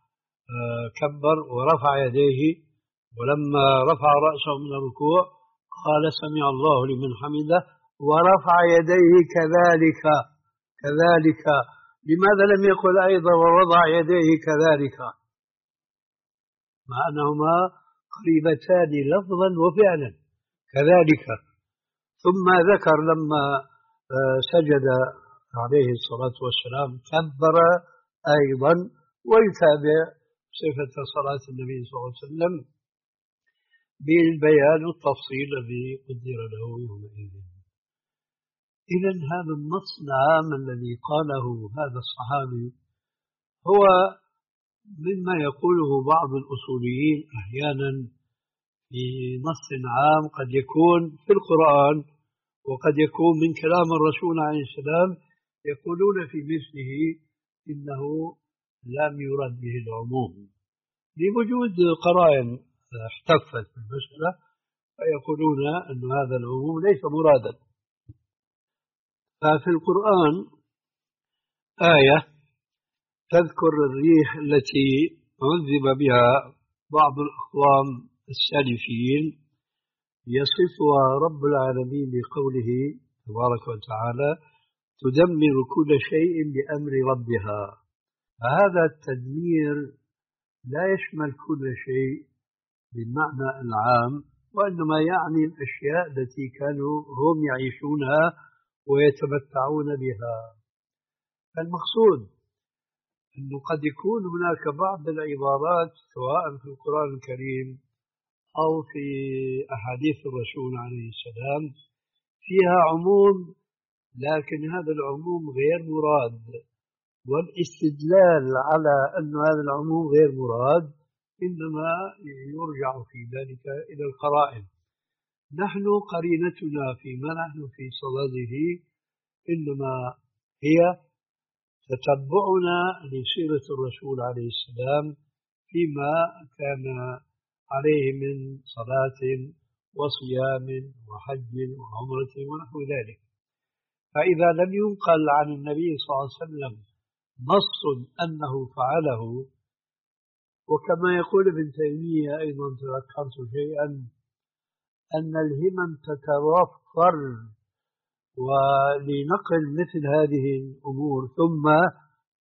كبر ورفع يديه، ولما رفع رأسه من الركوع قال سمع الله لمن حمده ورفع يديه كذلك كذلك. لماذا لم يقل أيضا ووضع يديه كذلك، مع أنهما قريبتان لفظا وفعلا كذلك؟ ثم ذكر لما سجد عليه الصلاة والسلام كبر أيضا، ويتابع صفة صلاة النبي صلى الله عليه وسلم بالبيان والتفصيل الذي قدر له يومئذ. إذن هذا النص العام الذي قاله هذا الصحابي هو مما يقوله بعض الأصوليين أحيانا في نص عام قد يكون في القرآن وقد يكون من كلام الرسول عليه السلام، يقولون في مثله إنه لم يرد به العموم لوجود قرائن احتفت بالمسألة، فيقولون أن هذا العموم ليس مرادا. ففي القرآن آية تذكر الريح التي عذب بها بعض الأقوام السالفين يصفها رب العالمين بقوله تبارك وتعالى: تدمر كل شيء بأمر ربها. فهذا التدمير لا يشمل كل شيء بالمعنى العام، وإنما يعني الأشياء التي كانوا هم يعيشونها ويتمتعون بها. المقصود أنه قد يكون هناك بعض العبارات سواء في القرآن الكريم أو في أحاديث الرسول عليه السلام فيها عموم، لكن هذا العموم غير مراد، والاستدلال على أن هذا العموم غير مراد إنما يرجع في ذلك إلى القرائن. نحن قرينتنا فيما نحن في صدده إنما هي تتبعنا لسيرة الرسول عليه السلام فيما كان عليه من صلاة وصيام وحج وعمرة ونحو ذلك. فإذا لم ينقل عن النبي صلى الله عليه وسلم نص أنه فعله، وكما يقول ابن تيمية أيضا تذكرت شيئا أن الهمم تتوفر ولنقل مثل هذه الأمور ثم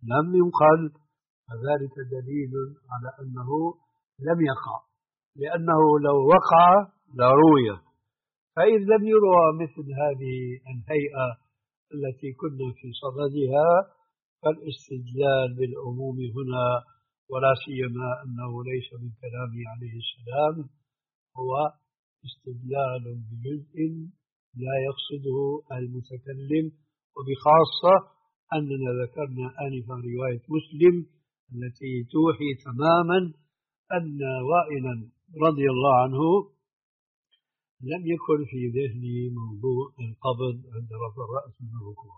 لم ينقل، فذلك دليل على أنه لم يقع، لأنه لو وقع لروي. فإن لم يروى مثل هذه الهيئة التي كنا في صددها، فالاستدلال بالعموم هنا، ولا سيما أنه ليس من كلامه عليه السلام، هو استدلال بجزء لا يقصده المتكلم، وبخاصة أننا ذكرنا آنفا رواية مسلم التي توحي تماما أن وائلا رضي الله عنه لم يكن في ذهنه موضوع القبض عند رفع الرأس من الركوع.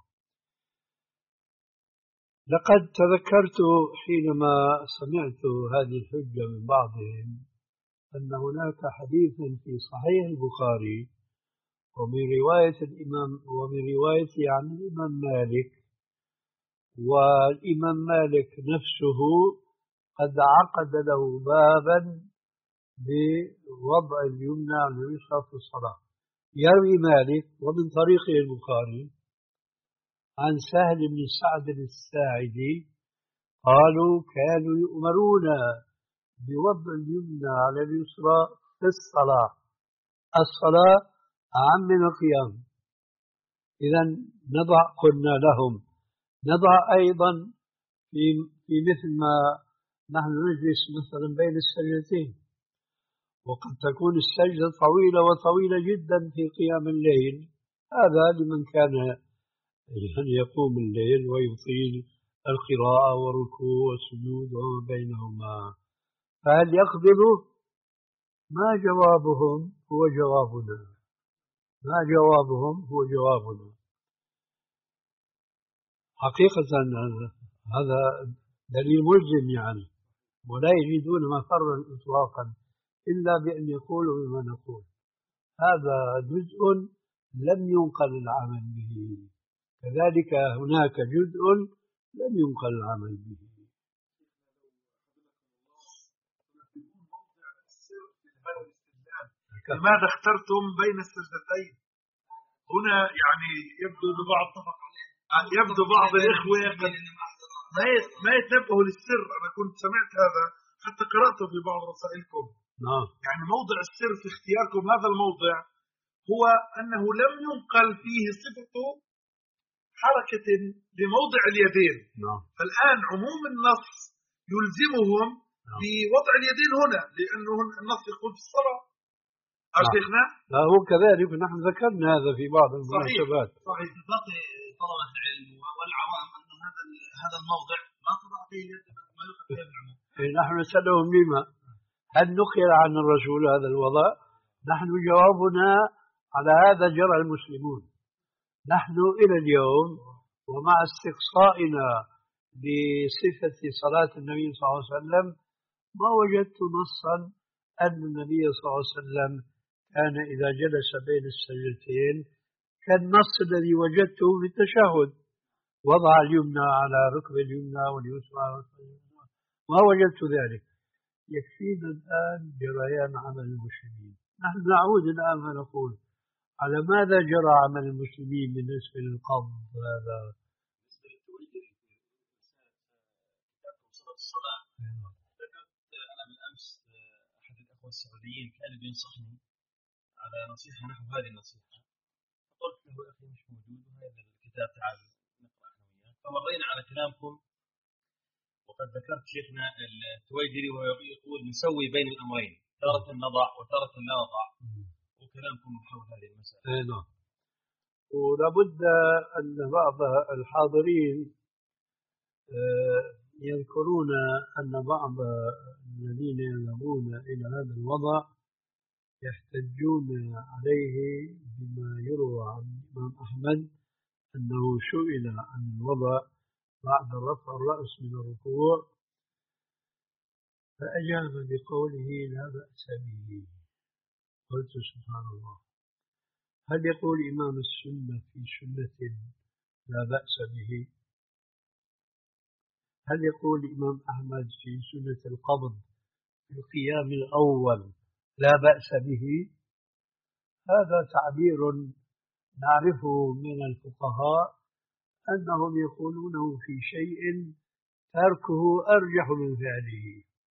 لقد تذكرت حينما سمعت هذه الحجة من بعضهم أن هناك حديثا في صحيح البخاري ومن رواية الإمام ومن روايته عن الإمام مالك، والإمام مالك نفسه قد عقد له بابا بوضع اليمنى على اليسرى في الصلاة. يروي مالك ومن طريقه البخاري عن سهل بن سعد الساعدي قالوا كانوا يؤمرون بوضع اليمنى على اليسرى في الصلاة. الصلاة أعم من القيام. إذا نضع، قلنا لهم نضع أيضا في في مثل ما نحن نجلس مثلا بين السجدتين، وقد تكون السجدة طويلة وطويلة جدا في قيام الليل، هذا لمن كان يعني يقوم الليل ويطيل القراءة والركوع والسجود وما بينهما. فهل يقبل؟ ما جوابهم هو جوابنا، ما جوابهم هو جوابنا. حقيقة هذا دليل ملزم يعني، ولا يجدون مفرا إطلاقا إلا بأن يقولوا بما نقول. هذا جزء لم ينقل العمل به، كذلك هناك جزء لم ينقل العمل به. لماذا اخترتم بين السجدتين؟ هنا يعني يبدو ببعض يبدو بعض الإخوة ما يتنبهوا للسر. أنا كنت سمعت هذا حتى قرأته في بعض رسائلكم. نعم. يعني موضع السر في اختياركم هذا الموضع هو أنه لم ينقل فيه صفة حركة لموضع اليدين. نعم. فالآن عموم النص يلزمهم نعم. بوضع اليدين هنا، لأنه النص يقول في الصلاة. أشيخنا؟ لا هو كذلك، نحن ذكرنا هذا في بعض المناسبات. صحيح. صحيح. باقي طلبة العلم والعوام أن هذا هذا الموضع ما تضع فيه اليد ما يؤخذ فيه بالعموم. نحن نسألهم لما؟ هل نقل عن الرسول هذا الوضع؟ نحن جوابنا على هذا جرى المسلمون. نحن إلى اليوم ومع استقصائنا بصفة صلاة النبي صلى الله عليه وسلم ما وجدت نصا أن النبي صلى الله عليه وسلم كان إذا جلس بين السجدتين كالنص الذي وجدته في التشهد، وضع اليمنى على ركبة اليمنى واليسرى على ركبة اليسرى، ما وجدت ذلك. يكفينا الآن جريان عمل المسلمين. نحن نعود الآن ونقول على ماذا جرى عمل المسلمين بالنسبة للقبض هذا؟ ذكرت أنا بالأمس أحد الأخوة السعوديين كان بينصحني على نصيحة نحو هذه النصيحة، فقلت له يا أخي مش موجود وهذا الكتاب تعال نقرأ احنا وياه، فمرينا على كلامكم وقد ذكرت شيخنا التويجري وهو يقول نسوي بين الأمرين، تارة نضع وتارة لا نضع، وكلامكم حول هذه المسألة. نعم. ولابد أن بعض الحاضرين يذكرون أن بعض الذين يذهبون إلى هذا الوضع يحتجون عليه بما يروى عن الإمام أحمد أنه سئل عن الوضع بعد رفع الرأس من الركوع فأجاب بقوله لا بأس به. قلت سبحان الله، هل يقول إمام السنة في سنة لا بأس به؟ هل يقول الإمام أحمد في سنة القبض في القيام الأول لا بأس به؟ هذا تعبير نعرفه من الفقهاء أنهم يقولونه في شيء تركه أرجح من فعله.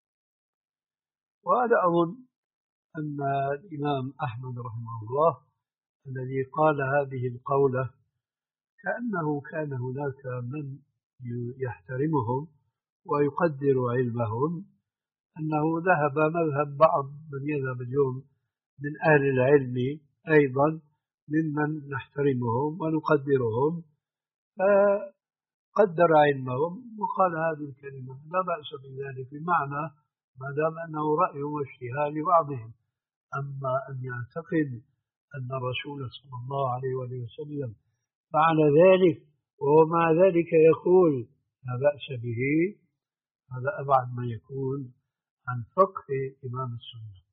وهذا أظن أن الإمام أحمد رحمه الله الذي قال هذه القولة كأنه كان هناك من يحترمهم ويقدر علمهم، أنه ذهب مذهب بعض من يذهب اليوم من أهل العلم أيضا ممن نحترمهم ونقدرهم، فقدر علمهم وقال هذه الكلمة لا بأس بذلك، بمعنى ما دام أنه رأي واجتهاد لبعضهم. أما أن يعتقد أن الرسول صلى الله عليه وسلم فعل ذلك ومع ذلك يقول لا بأس به، هذا أبعد ما يكون عن فقه إمام السنة.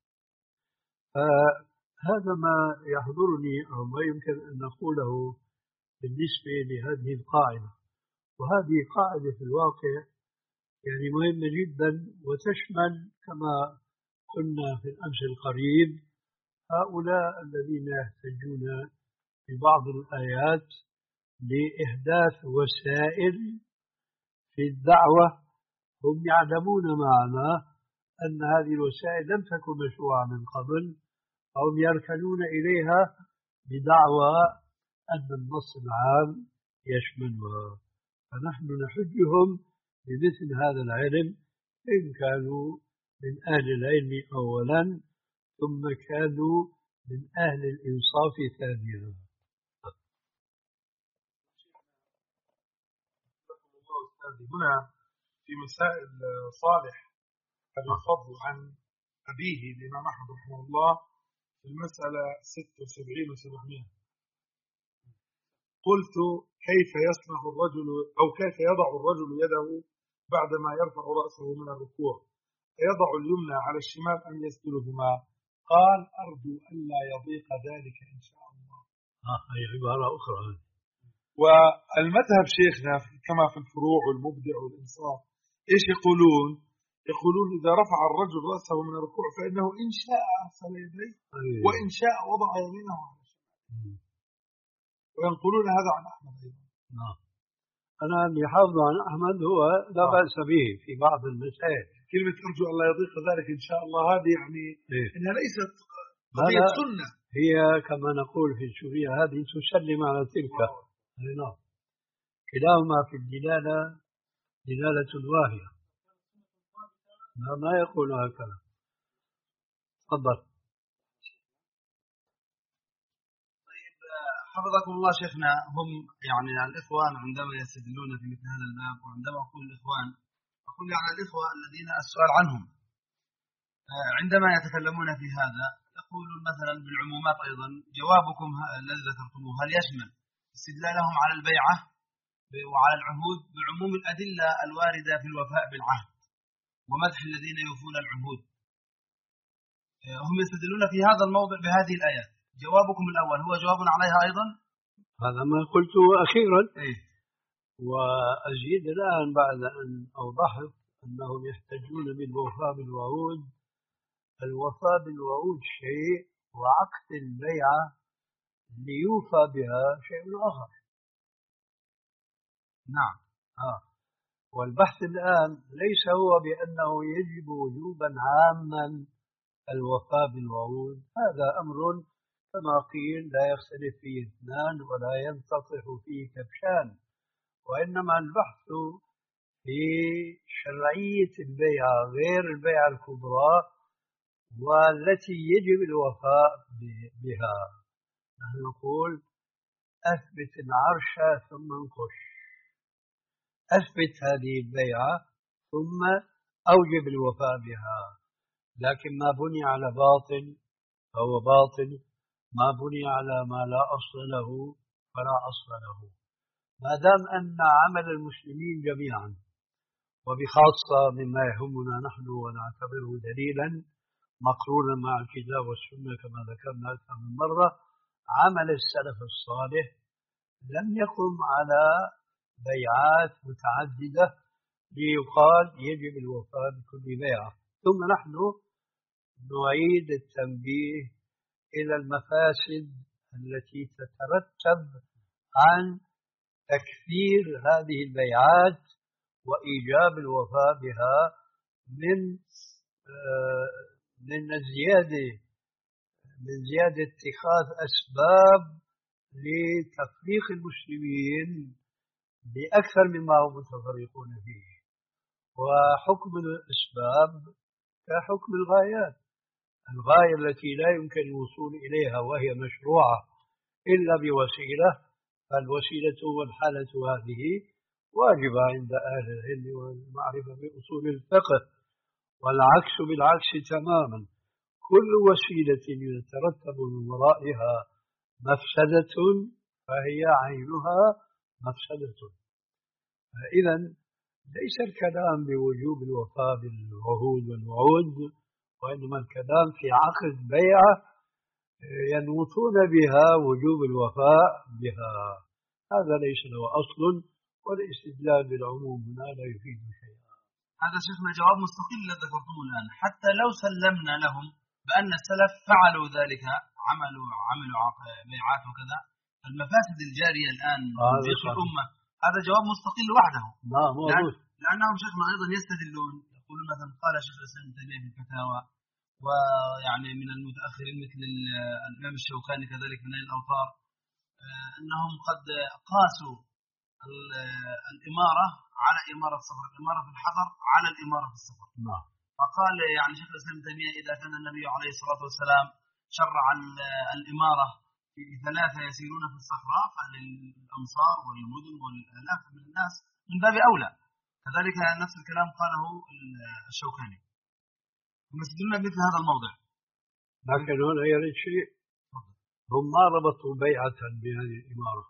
فهذا ما يحضرني أو ما يمكن أن نقوله بالنسبة لهذه القاعدة. وهذه قاعدة في الواقع يعني مهمة جدا، وتشمل كما قلنا في الأمس القريب هؤلاء الذين يحتجون في بعض الآيات لإحداث وسائل في الدعوة، هم يعلمون معنا أن هذه الوسائل لم تكن مشروعة من قبل، أو يركنون إليها بدعوى أن النص العام يشملها. فنحن نحجهم بمثل هذا العلم إن كانوا من أهل العلم أولا، ثم كانوا من أهل الإنصاف ثانيا. هنا في مسائل صالح أبي الفضل عن أبيه الإمام أحمد رحمه الله في المسألة ستة وسبعين وسبعمائة، قلت كيف يصنع الرجل أو كيف يضع الرجل يده بعدما يرفع رأسه من الركوع؟ يضع اليمنى على الشمال أم يسدلهما؟ قال أرجو ألا يضيق ذلك إن شاء الله. آه هي عبارة أخرى. والمذهب شيخنا كما في الفروع والمبدع والإنصاف إيش يقولون؟ يقولون إذا رفع الرجل رأسه من الركوع فإنه إن شاء أرسل يديه وإن شاء وضع يمينه على الشمال، وينقلون هذا عن أحمد أيضا. نعم، أنا اللي حافظه عن أحمد هو لا بأس به في بعض المسائل. كلمة أرجو الله يضيق ذلك إن شاء الله هذه يعني إيه؟ إنها ليست قضية سنة، هي كما نقول في السورية هذه تسلم على تلك. نعم، كلاهما في الدلالة دلالة واهية. ما يقول هكذا. تفضل. طيب حفظكم الله شيخنا، هم يعني الإخوان عندما يستدلون في مثل هذا الباب، وعندما أقول الإخوان أقول يعني الإخوة الذين السؤال عنهم عندما يتكلمون في هذا يقولون مثلا بالعمومات أيضا جوابكم الذي ذكرتموه هل يشمل استدلالهم على البيعة وعلى العهود بعموم الأدلة الواردة في الوفاء بالعهد ومدح الذين يوفون العهود؟ هم يستدلون في هذا الموضع بهذه الآيات. جوابكم الأول هو جواب عليها أيضا؟ هذا ما قلته أخيرا. إيه؟ وأزيد الآن بعد أن أوضحت أنهم يحتاجون بالوفاء بالوعود. الوفاء بالوعود شيء، وعقد البيعة ليوفى بها شيء آخر. نعم. آه. والبحث الآن ليس هو بأنه يجب وجوبا عاما الوفاء بالوعود، هذا أمر كما قيل لا يختلف فيه اثنان ولا ينتطح فيه كبشان، وإنما البحث في شرعية البيعة غير البيعة الكبرى والتي يجب الوفاء بها. نحن نقول أثبت العرش ثم انقش، أثبت هذه البيعة ثم أوجب الوفاء بها. لكن ما بني على باطل فهو باطل، ما بني على ما لا أصل له فلا أصل له. ما دام أن عمل المسلمين جميعا وبخاصة مما يهمنا نحن ونعتبره دليلا مقرونا مع الكتاب والسنة كما ذكرنا أكثر من مرة، عمل السلف الصالح لم يقم على بيعات متعددة ليقال يجب الوفاء بكل بيعة. ثم نحن نعيد التنبيه إلى المفاسد التي تترتب عن تكثير هذه البيعات وإيجاب الوفاء بها من من الزيادة من زيادة اتخاذ أسباب لتفريق المسلمين بأكثر مما هم متفرقون فيه. وحكم الأسباب كحكم الغايات، الغاية التي لا يمكن الوصول إليها وهي مشروعة إلا بوسيلة، فالوسيلة والحالة هذه واجبة عند أهل العلم والمعرفة بأصول الفقه. والعكس بالعكس تماما، كل وسيلة يترتب من ورائها مفسدة فهي عينها مفسدة. فإذا ليس الكلام بوجوب الوفاء بالعهود والوعود، وإنما الكلام في عقد بيعة ينوطون بها وجوب الوفاء بها، هذا ليس له أصل، والاستدلال بالعموم هنا لا يفيد شيئا. هذا شيخنا جواب مستقل الذي ذكرتموه الآن. حتى لو سلمنا لهم بأن السلف فعلوا ذلك، عملوا عملوا بيعات وكذا، المفاسد الجارية الآن في الأمة، هذا جواب مستقل وحده. نعم، لأن لأنهم شيخنا أيضا يستدلون، يقولون مثلا قال شيخ الإسلام ابن تيمية في الفتاوى، ويعني من المتأخرين مثل الإمام الشوكاني كذلك من الأوطار، أنهم قد قاسوا الإمارة على إمارة السفر، الإمارة في الحضر على الإمارة في السفر. نعم. فقال يعني شيخ الإسلام ابن تيمية إذا كان النبي عليه الصلاة والسلام شرع الإمارة في ثلاثة يسيرون في الصحراء، فللأمصار والمدن والآلاف من الناس من باب أولى. كذلك نفس الكلام قاله الشوكاني. ومسجلنا مثل هذا الموضع. لكن هنا يريد شيء، هم ما ربطوا بيعة بهذه الإمارة،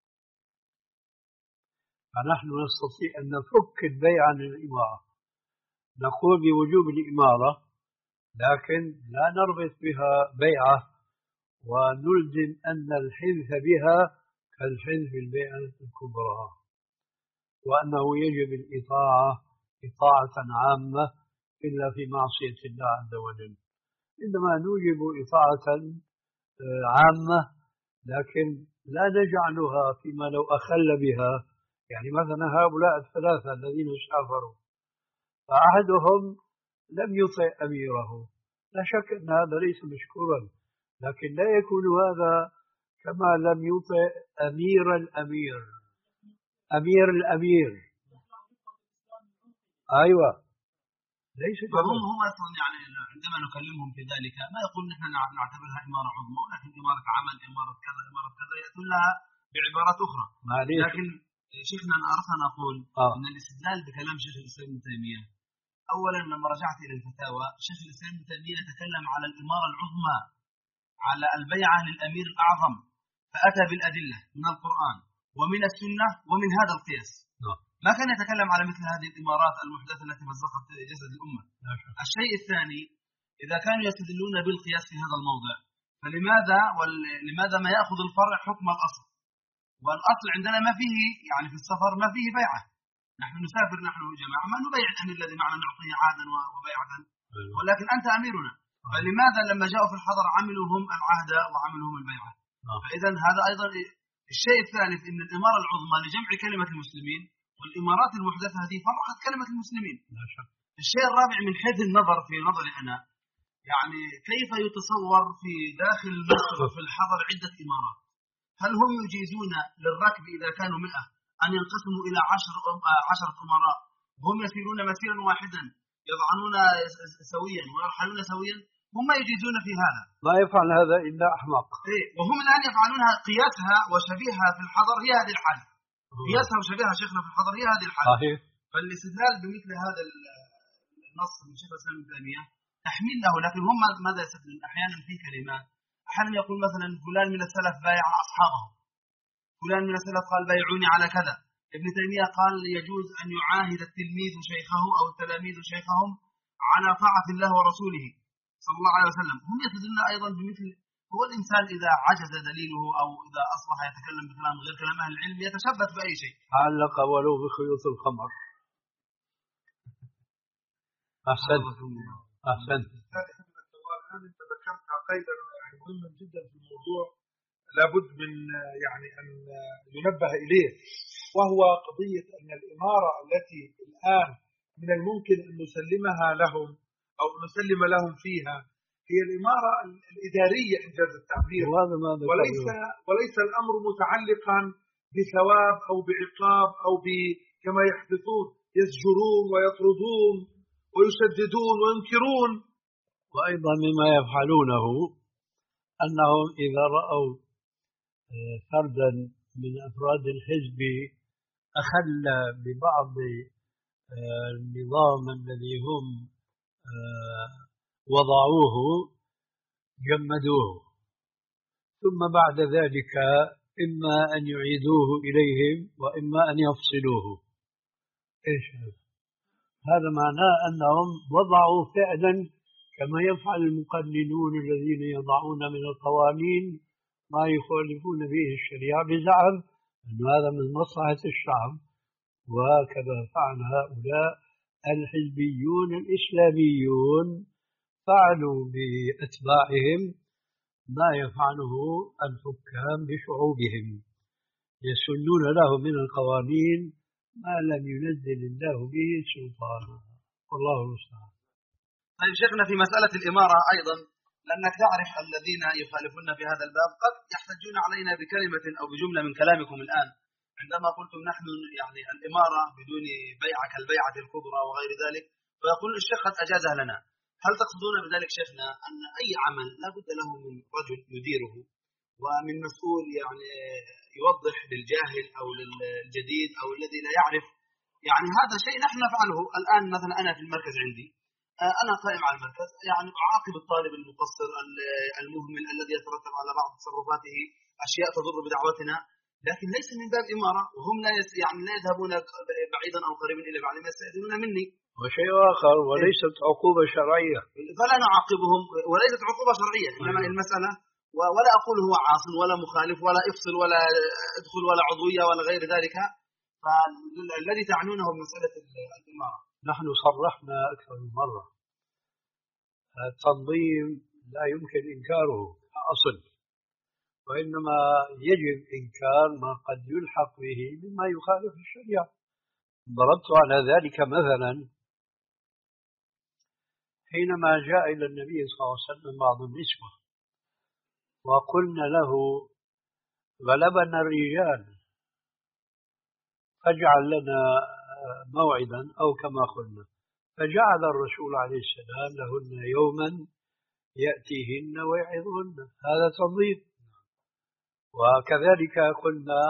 فنحن نستطيع أن نفك البيع عن الإمارة، نقول بوجوب الإمارة لكن لا نربط بها بيعة ونلزم أن الحنث بها كالحنث بالبيعة الكبرى، وأنه يجب الإطاعة إطاعة عامة إلا في معصية الله عز وجل. إنما نوجب إطاعة عامة لكن لا نجعلها فيما لو أخل بها. يعني مثلا هؤلاء الثلاثة الذين سافروا، فأحدهم لم يطع أميره، لا شك أن هذا ليس مشكورا، لكن لا يكون هذا كما لم يطع أمير الأمير أمير الأمير. أيوة، ليس هم هم أصلا يعني عندما نكلمهم في ذلك ما يقول نحن نعتبرها إمارة عظمى، ولكن إمارة عمل، إمارة كذا، إمارة كذا، يأتون لها بعبارات أخرى. معليش. لكن شيخنا أنا أردت أن أقول آه. أن الاستدلال بكلام شيخ الإسلام ابن تيمية، أولا لما رجعت إلى الفتاوى شيخ الإسلام ابن تيمية يتكلم على الإمارة العظمى، على البيعة للأمير الأعظم، فأتى بالأدلة من القرآن ومن السنة ومن هذا القياس. آه. ما كان يتكلم على مثل هذه الإمارات المحدثة التي مزقت جسد الأمة. آه. الشيء الثاني، إذا كانوا يستدلون بالقياس في هذا الموضع، فلماذا ولماذا ما يأخذ الفرع حكم الأصل؟ والأصل عندنا ما فيه، يعني في السفر ما فيه بيعة. نحن نسافر نحن جماعة ما نبيع الأمير الذي معنا نعطيه عهدا وبيعة، ولكن أنت أميرنا. فلماذا لما جاءوا في الحضر عملوا هم العهد وعملوا هم البيعة؟ فإذا هذا أيضا الشيء الثالث، إن الإمارة العظمى لجمع كلمة المسلمين، والإمارات المحدثة هذه فرقت كلمة المسلمين. الشيء الرابع من حيث النظر، في نظري أنا، يعني كيف يتصور في داخل مصر في الحضر عدة إمارات؟ هل هم يجيزون للركب إذا كانوا مئة أن ينقسموا إلى عشر عشرة أمراء وهم يسيرون مسيرا واحدا، يضعنون سويا ويرحلون سويا؟ هم ما يجيزون في هذا. ما يفعل هذا إلا أحمق. إيه، وهم الآن يفعلونها. قياسها وشبيهها في الحضر هي هذه الحالة. قياسها وشبيهها شيخنا في الحضر هي هذه الحالة. صحيح. فالاستدلال بمثل هذا النص من شيخ الإسلام ابن تيمية تحميل له. لكن هم ماذا يستدلون؟ أحيانا في كلمات، أحيانا يقول مثلا فلان من السلف بايع أصحابه، فلان من السلف قال بايعوني على كذا. ابن تيمية قال يجوز أن يعاهد التلميذ شيخه أو التلاميذ شيخهم على طاعة الله ورسوله صلى الله عليه وسلم. هم يستدلون أيضا بمثل، هو الإنسان إذا عجز دليله أو إذا أصبح يتكلم بكلام غير كلام أهل العلم يتشبث بأي شيء. علق ولو بخيوط الخمر. أحسنت أحسنت. أنت ذكرت قيدا مهما جدا في الموضوع، لابد من يعني أن ينبه إليه، وهو قضية أن الإمارة التي الآن من الممكن أن نسلمها لهم أو نسلم لهم فيها هي الإمارة الإدارية إنجاز التعبير، وليس وليس الأمر متعلقا بثواب أو بعقاب أو كما يحدثون يزجرون ويطردون ويسددون وينكرون. وأيضا مما يفعلونه أنهم إذا رأوا فردا من أفراد الحزب أخل ببعض النظام الذي هم وضعوه جمدوه، ثم بعد ذلك إما أن يعيدوه إليهم وإما أن يفصلوه. إيش هذا؟ هذا معناه أنهم وضعوا فعلا كما يفعل المقننون الذين يضعون من القوانين ما يخالفون به الشريعة بزعم أن هذا من مصلحة الشعب، وكذا فعل هؤلاء الحزبيون الإسلاميون، فعلوا بأتباعهم ما يفعله الحكام بشعوبهم، يسنون له من القوانين ما لم ينزل الله به سلطانا، والله المستعان. طيب شيخنا، في مسألة الإمارة أيضا، لأنك تعرف الذين يخالفون في هذا الباب قد يحتجون علينا بكلمة أو بجملة من كلامكم الآن عندما قلتم نحن يعني الإمارة بدون بيعة كالبيعة الكبرى وغير ذلك، فيقول الشيخ قد أجازها لنا. هل تقصدون بذلك شيخنا أن أي عمل لا بد له من رجل يديره ومن مسؤول يعني يوضح للجاهل أو للجديد أو الذي لا يعرف؟ يعني هذا شيء نحن نفعله الآن. مثلا أنا في المركز عندي، أنا قائم على المركز، يعني أعاقب الطالب المقصر المهمل الذي يترتب على بعض تصرفاته أشياء تضر بدعوتنا، لكن ليس من باب إمارة، وهم لا يعني لا يذهبون بعيدا أو قريبا إلى بعد ما يستأذنون مني. وشيء آخر، وليست عقوبة شرعية، فلا نعاقبهم، وليست عقوبة شرعية، إنما المسألة ولا أقول هو عاص ولا مخالف ولا افصل ولا ادخل ولا عضوية ولا غير ذلك. فالذي تعنونه بمسألة الإمارة، نحن صرحنا أكثر من مرة التنظيم لا يمكن إنكاره أصل، وإنما يجب إنكار ما قد يلحق به مما يخالف الشريعة. ضربت على ذلك مثلا حينما جاء إلى النبي صلى الله عليه وسلم بعض النسوة وقلنا له غلبنا الرجال فاجعل لنا موعدا أو كما قلنا، فجعل الرسول عليه السلام لهن يوما يأتيهن ويعظهن، هذا تنظيم. وكذلك قلنا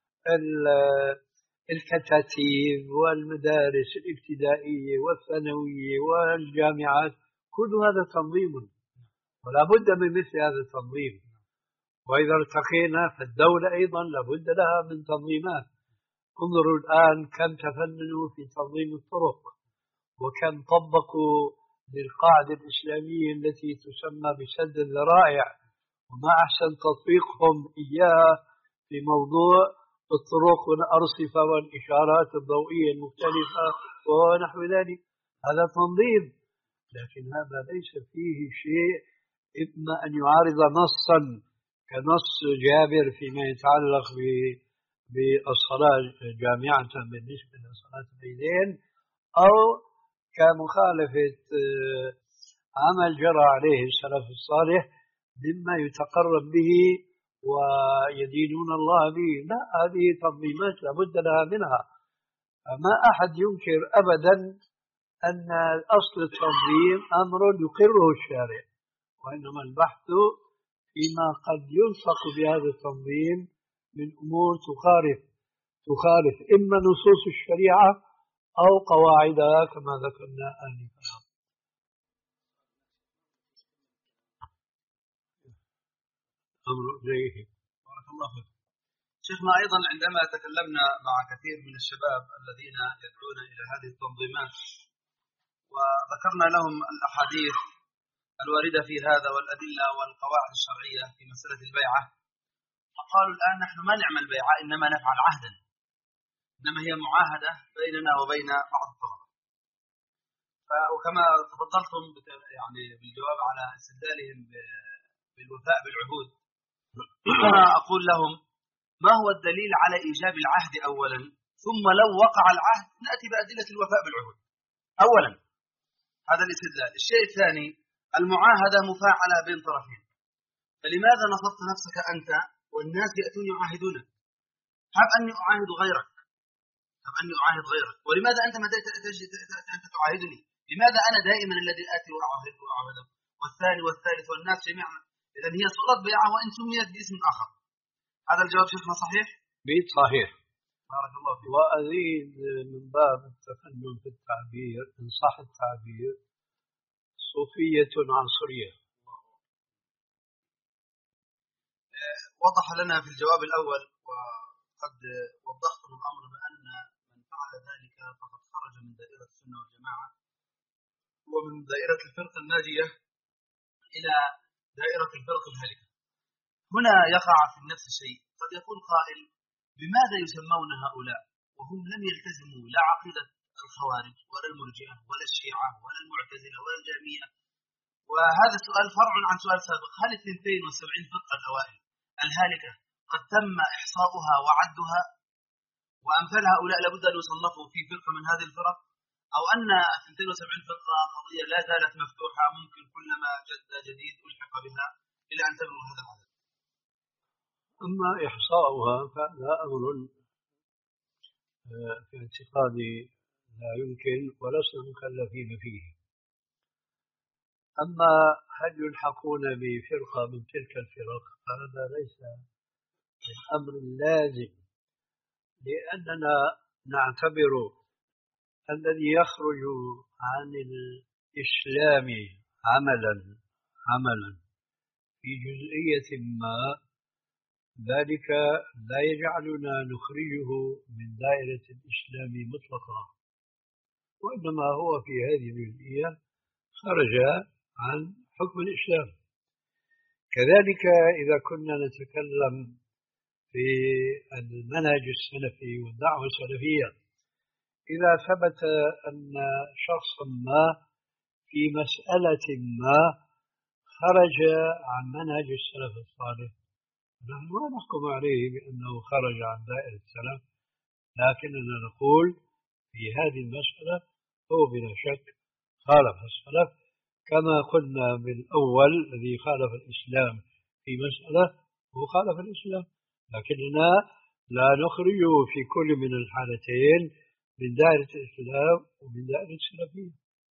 الكتاتيب والمدارس الابتدائية والثانوية والجامعات كل هذا تنظيم، ولا بد من مثل هذا التنظيم. وإذا ارتقينا فالدولة أيضا لابد لها من تنظيمات. انظروا الآن كم تفننوا في تنظيم الطرق، وكم طبقوا للقاعدة الإسلامية التي تسمى بسد الذرائع، وما أحسن تطبيقهم إياه في موضوع الطرق والأرصفة والإشارات الضوئية المختلفة ونحو ذلك. هذا تنظيم، لكن هذا ليس فيه شيء إما أن يعارض نصا كنص جابر فيما يتعلق بالصلاة جامعة بالنسبة لصلاة العيدين، أو كمخالفة عمل جرى عليه السلف الصالح مما يتقرب به ويدينون الله به. لا، هذه تنظيمات لابد لها منها. ما أحد ينكر أبدا أن أصل التنظيم أمر يقره الشارع، وإنما البحث فيما قد يلصق بهذا التنظيم من أمور تخالف تخالف إما نصوص الشريعة أو قواعدها كما ذكرنا آنفا. أمر إليه. بارك الله فيك شيخنا. أيضا عندما تكلمنا مع كثير من الشباب الذين يدعون إلى هذه التنظيمات وذكرنا لهم الأحاديث الواردة في هذا والأدلة والقواعد الشرعية في مسألة البيعة، فقالوا الآن نحن ما نعمل بيعة، إنما نفعل عهدا، إنما هي معاهدة بيننا وبين بعض الطلبة. وكما تفضلتم يعني بالجواب على استدلالهم بالوفاء بالعهود، أنا أقول لهم ما هو الدليل على إيجاب العهد أولا، ثم لو وقع العهد نأتي بأدلة الوفاء بالعهود. أولا هذا الاستدلال. الشيء الثاني المعاهدة مفاعلة بين طرفين، فلماذا نصبت نفسك أنت والناس يأتون يعاهدونك؟ هب أني أعاهد غيرك، هب أني أعاهد غيرك، ولماذا أنت ما أنت تعاهدني؟ لماذا أنا دائما الذي آتي وأعاهد وأعاهد والثاني والثالث والناس جميعا؟ إذن هي صورة بيعة وإن سميت باسم آخر. هذا الجواب شيخنا صحيح؟ بيت صحيح. بارك الله فيك. وأزيد من باب التفنن في التعبير إن صح التعبير، صوفية عنصرية. وضح لنا في الجواب الأول وقد وضحت الأمر بأن من فعل ذلك فقد خرج من دائرة السنة والجماعة ومن دائرة الفرقة الناجية إلى دائرة الفرقة الهالكة. هنا يقع في نفس الشيء. قد يقول قائل بماذا يسمون هؤلاء وهم لم يلتزموا لا عقيدة الخوارج ولا المرجئة ولا الشيعة ولا المعتزلة ولا الجهمية؟ وهذا السؤال فرع عن سؤال سابق. هل الاثنتين والسبعين فرقة الأوائل الهالكة قد تم إحصاؤها وعدها وأمثال هؤلاء لابد أن يصنفوا في فرقة من هذه الفرق، أو أن اثنتين وسبعين فرقة قضية لا زالت مفتوحة ممكن كلما جد جديد ألحق بها إلى أن تبلغ هذا العدد؟ أما إحصاؤها فهذا أمر في اعتقادي لا يمكن ولسنا مكلفين فيه. أما هل يلحقون بفرقة من تلك الفرق فهذا ليس الأمر اللازم، لأننا نعتبر الذي يخرج عن الإسلام عملا عملا في جزئية ما ذلك لا يجعلنا نخرجه من دائرة الإسلام مطلقا، وإنما هو في هذه الجزئية خرج عن حكم الإسلام. كذلك إذا كنا نتكلم في المنهج السلفي والدعوة السلفية، إذا ثبت أن شخصا ما في مسألة ما خرج عن منهج السلف الصالح نحن لا نحكم عليه بأنه خرج عن دائرة السلف، لكننا نقول في هذه المسألة هو بلا شك خالف السلف، كما قلنا بالأول الذي خالف الإسلام في مسألة هو خالف الإسلام، لكننا لا نخرجه في كل من الحالتين من دائرة الإسلام ومن دائرة السلفية.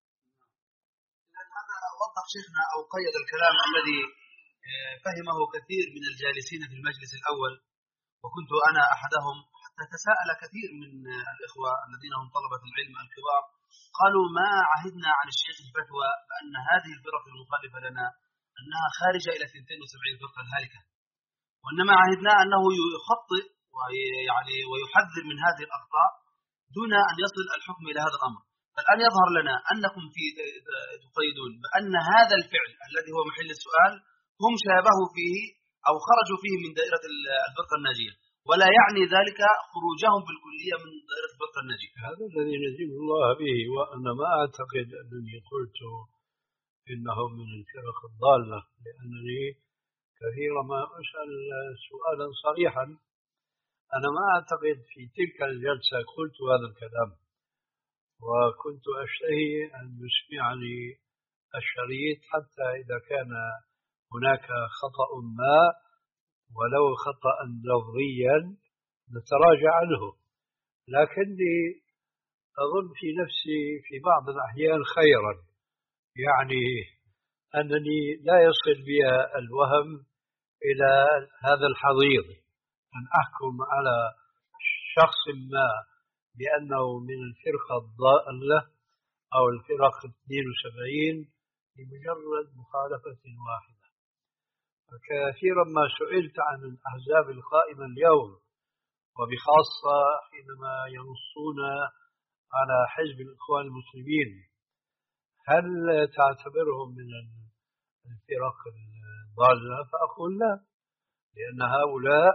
هذا وضح شيخنا أو قيد الكلام الذي فهمه كثير من الجالسين في المجلس الأول، وكنت أنا أحدهم، حتى تساءل كثير من الإخوة الذين هم طلبة العلم الكبار، قالوا ما عهدنا عن الشيخ الفتوى بأن هذه الفرق المخالفة لنا أنها خارجة إلى اثنتين وسبعين فرقة الهالكة، وإنما عهدنا أنه يخطئ ويعني ويحذر من هذه الأخطاء دون أن يصل الحكم إلى هذا الأمر. فالآن يظهر لنا أنكم في تقيدون بأن هذا الفعل الذي هو محل السؤال هم شابهوا فيه أو خرجوا فيه من دائرة الفرقة الناجية، ولا يعني ذلك خروجهم بالكلية من دائرة الفرقة الناجية. هذا الذي نجيب الله به، وأنا ما أعتقد أنني قلت إنهم من الفرق الضالة، لأنني كثيرا ما أسأل سؤالا صريحا. أنا ما أعتقد في تلك الجلسة قلت هذا الكلام، وكنت أشتهي أن يسمعني الشريط حتى إذا كان هناك خطأ ما ولو خطأ لفظيا نتراجع عنه، لكني أظن في نفسي في بعض الأحيان خيرا، يعني أنني لا يصل بي الوهم إلى هذا الحضيض أن أحكم على شخص ما بأنه من الفرقة الضالة أو الفرق اثنين وسبعين بمجرد مخالفة واحدة. فكثيرا ما سئلت عن الأحزاب القائمة اليوم، وبخاصة حينما ينصون على حزب الإخوان المسلمين، هل تعتبرهم من الفرق الضالة؟ فأقول لا، لأن هؤلاء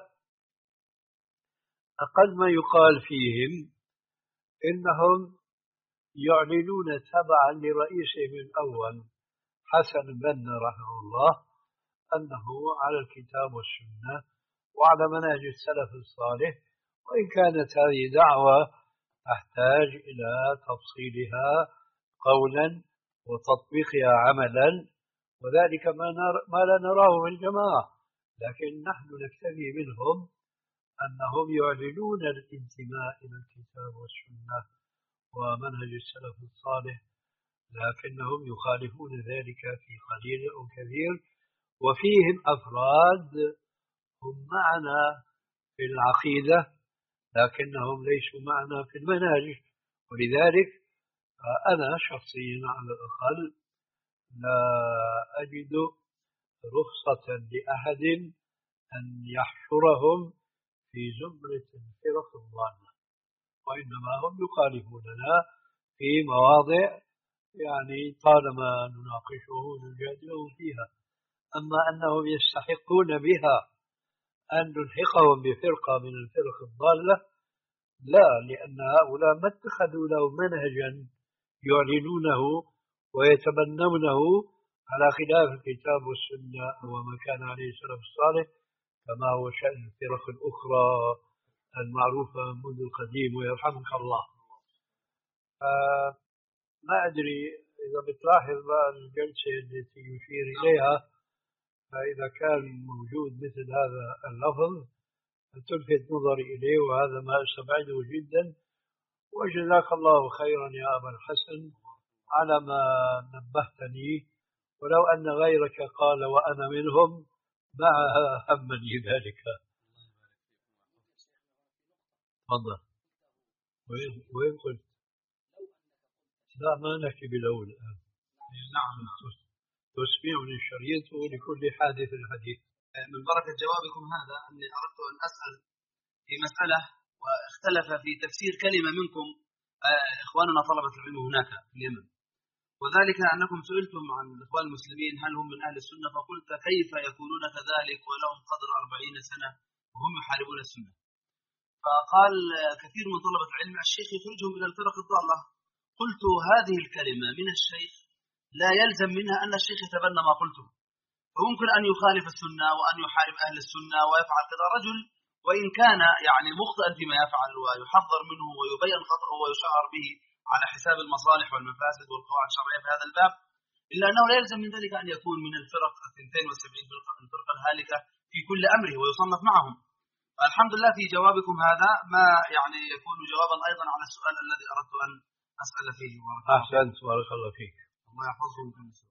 أقل ما يقال فيهم إنهم يعلنون تبعا لرئيسهم الأول حسن البنا رحمه الله أنه على الكتاب والسنة وعلى منهج السلف الصالح، وإن كانت هذه دعوة تحتاج إلى تفصيلها قولا وتطبيقها عملا، وذلك ما, نر... ما لا نراه في الجماعة، لكن نحن نكتفي منهم أنهم يعلنون الانتماء إلى الكتاب والسنة ومنهج السلف الصالح، لكنهم يخالفون ذلك في قليل أو كثير، وفيهم أفراد هم معنا في العقيدة لكنهم ليسوا معنا في المنهج. ولذلك أنا شخصيا على الأقل لا أجد رخصة لأحد أن يحشرهم في زمرة الفرق الضالة، وإنما هم يخالفوننا في مواضع يعني طالما نناقشه ونجادله فيها. أما أنهم يستحقون بها أن نلحقهم بفرقة من الفرق الضالة لا، لأن هؤلاء ما اتخذوا له منهجا يعلنونه ويتبنونه على خلاف الكتاب والسنة وما كان عليه السلف الصالح، كما هو شأن الفرق الأخرى المعروفة منذ القديم ويرحمك الله. آه ما أدري إذا بتلاحظ بقى الجلسة التي يشير إليها، فإذا كان موجود مثل هذا اللفظ تلفت نظري إليه، وهذا ما أستبعده جدا. وجزاك الله خيرا يا أبا الحسن على ما نبهتني، ولو أن غيرك قال وأنا منهم ما همني ذلك. تفضل. وين وين قلت؟ لا ما نحكي بالأول الآن. نعم تسمعني الشريط لكل حادث الحديث. من بركة جوابكم هذا أني أردت أن أسأل في مسألة واختلف في تفسير كلمة منكم إخواننا طلبة العلم هناك في اليمن، وذلك أنكم سئلتم عن الإخوان المسلمين هل هم من أهل السنة، فقلت كيف يكونون كذلك ولهم قدر أربعين سنة وهم يحاربون السنة. فقال كثير من طلبة العلم الشيخ يخرجهم إلى الفرق الضالة. قلت هذه الكلمة من الشيخ لا يلزم منها أن الشيخ يتبنى ما قلته، فممكن أن يخالف السنة وأن يحارب أهل السنة ويفعل كذا رجل، وإن كان يعني مخطئا فيما يفعل ويحذر منه ويبين خطأه ويشعر به على حساب المصالح والمفاسد والقواعد الشرعية في هذا الباب، إلا أنه لا يلزم من ذلك أن يكون من الفرق اثنتين وسبعين فرقة من الفرقة الهالكة في كل أمره ويصنف معهم. الحمد لله في جوابكم هذا ما يعني يكون جوابا أيضا على السؤال الذي أردت أن أسأل فيه. أحسنت بارك الله فيك. الله يحفظكم كل سوء.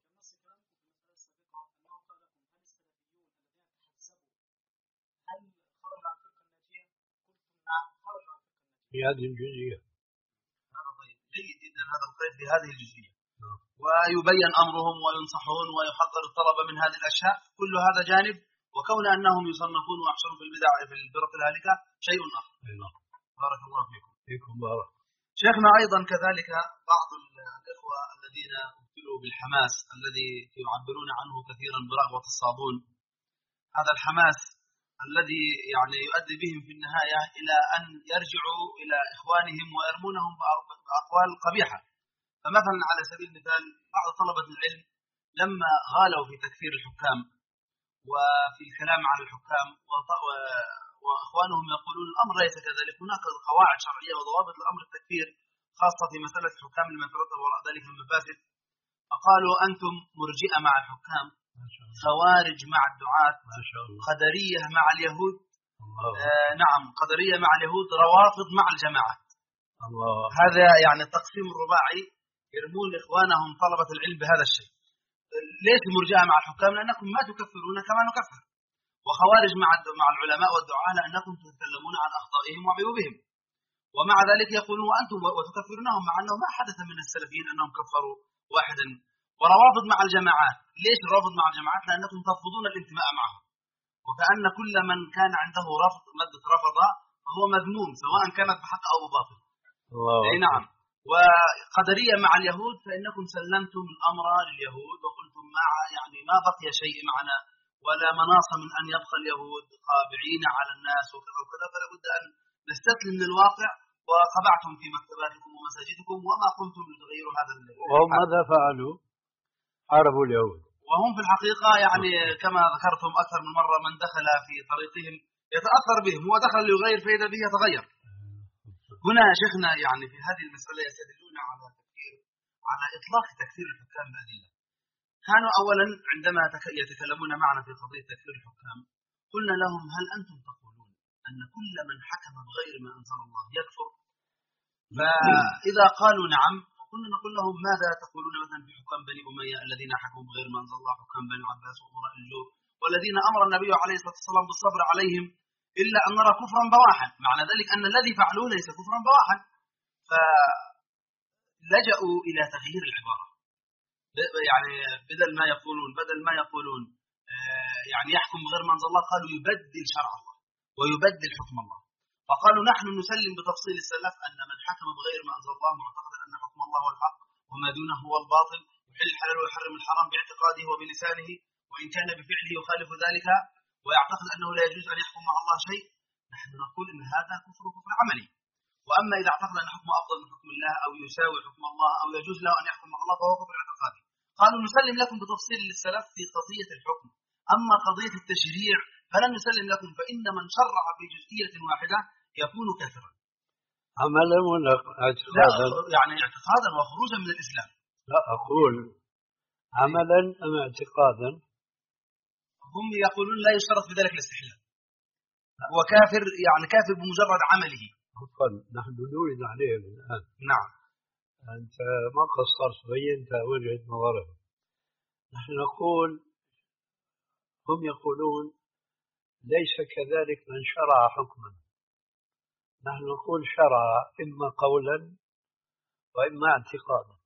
في هذه الجزئية هذا طيب جيد جدا، هذا القيد في هذه الجزئية. نعم. ويبين أمرهم وينصحون ويحذر الطلبة من هذه الأشياء، كل هذا جانب، وكون أنهم يصنفون ويحشرون في البدع في الفرق الهالكة شيء آخر. نعم. بارك الله فيكم. فيكم بارك. شيخنا أيضا كذلك بعض الإخوة الذين ابتلوا بالحماس الذي يعبرون عنه كثيرا برغوة الصابون، هذا الحماس الذي يعني يؤدي بهم في النهاية إلى أن يرجعوا إلى إخوانهم ويرمونهم بأقوال قبيحة. فمثلا على سبيل المثال بعض طلبة العلم لما غالوا في تكفير الحكام وفي الكلام على الحكام وإخوانهم يقولون الأمر ليس كذلك، هناك قواعد شرعية وضوابط لأمر التكفير خاصة في مسألة الحكام لما يترتب وراء ذلك من مفاسد. فقالوا أنتم مرجئة مع الحكام، خوارج مع الدعاة، قدرية مع اليهود، آه نعم قدرية مع اليهود، روافض مع الجماعات. الله. هذا يعني التقسيم الرباعي، يرمون إخوانهم طلبة العلم بهذا الشيء. ليش مرجئة مع الحكام؟ لأنكم ما تكفرون كما نكفر، وخوارج مع مع العلماء والدعاة لأنكم تتكلمون عن أخطائهم وعيوبهم، ومع ذلك يقولون وأنتم وتكفرونهم مع أنه ما حدث من السلفيين أنهم كفروا واحدا. وروافض مع الجماعات، ليش الرافض مع الجماعات؟ لأنكم ترفضون الانتماء معهم، وكأن كل من كان عنده رفض مادة رفض فهو مذموم سواء كانت بحق أو بباطل. أي نعم. وقدرية مع اليهود فإنكم سلمتم الأمر لليهود وقلتم مع يعني ما بقي شيء معنا ولا مناص من أن يبقى اليهود قابعين على الناس وكذا وكذا، فلا بد أن نستسلم للواقع، وقبعتم في مكتباتكم ومساجدكم وما قمتم لتغيروا هذا. وهم ماذا فعلوا؟ حاربوا اليهود. وهم في الحقيقة يعني كما ذكرتم أكثر من مرة من دخل في طريقهم يتأثر بهم، هو دخل ليغير فإذا به يتغير. هنا شيخنا يعني في هذه المسألة يستدلون على تكفير على إطلاق تكفير الحكام بأدلة. كانوا أولا عندما يتكلمون معنا في قضية تكفير الحكام قلنا لهم هل أنتم تقولون أن كل من حكم بغير ما أنزل الله يكفر؟ فإذا قالوا نعم قلنا نقول لهم ماذا تقولون مثلا في حكام بني أمية الذين حكموا بغير ما أنزل الله، حكام بني عباس وأمراء الجوف والذين أمر النبي عليه الصلاة والسلام بالصبر عليهم إلا أن نرى كفرا بواحا، معنى ذلك أن الذي فعلوه ليس كفرا بواحا. فلجأوا إلى تغيير العبارة، يعني بدل ما يقولون بدل ما يقولون يعني يحكم بغير ما أنزل الله قالوا يبدل شرع الله ويبدل حكم الله. فقالوا نحن نسلم بتفصيل السلف أن من حكم بغير ما أنزل الله معتقدا أن حكم الله هو الحق وما دونه هو الباطل، يحل الحلال ويحرم الحرام باعتقاده وبلسانه، وإن كان بفعله يخالف ذلك ويعتقد أنه لا يجوز أن يحكم مع الله شيء، نحن نقول إن هذا كفر كفر عملي. وأما إذا اعتقد أن حكمه أفضل من حكم الله أو يساوي حكم الله أو يجوز له أن يحكم مع الله فهو كفر اعتقادي. قالوا نسلم لكم بتفصيل للسلف في قضية الحكم، أما قضية التشريع فلن نسلم لكم، فإن من شرع في جزئية واحدة يكون كافرا. عملا ولا اعتقادا؟ يعني اعتقادا وخروجا من الإسلام. لا أقول عملا أم اعتقادا؟ هم يقولون لا يشترط في ذلك الاستحلال، هو كافر يعني كافر بمجرد عمله. عفوا نحن نريد عليهم الآن. نعم أنت ما قصرت بينت وجهة نظرهم. نحن نقول هم يقولون ليس كذلك من شرع حكما، نحن نقول شرع إما قولا وإما اعتقادا.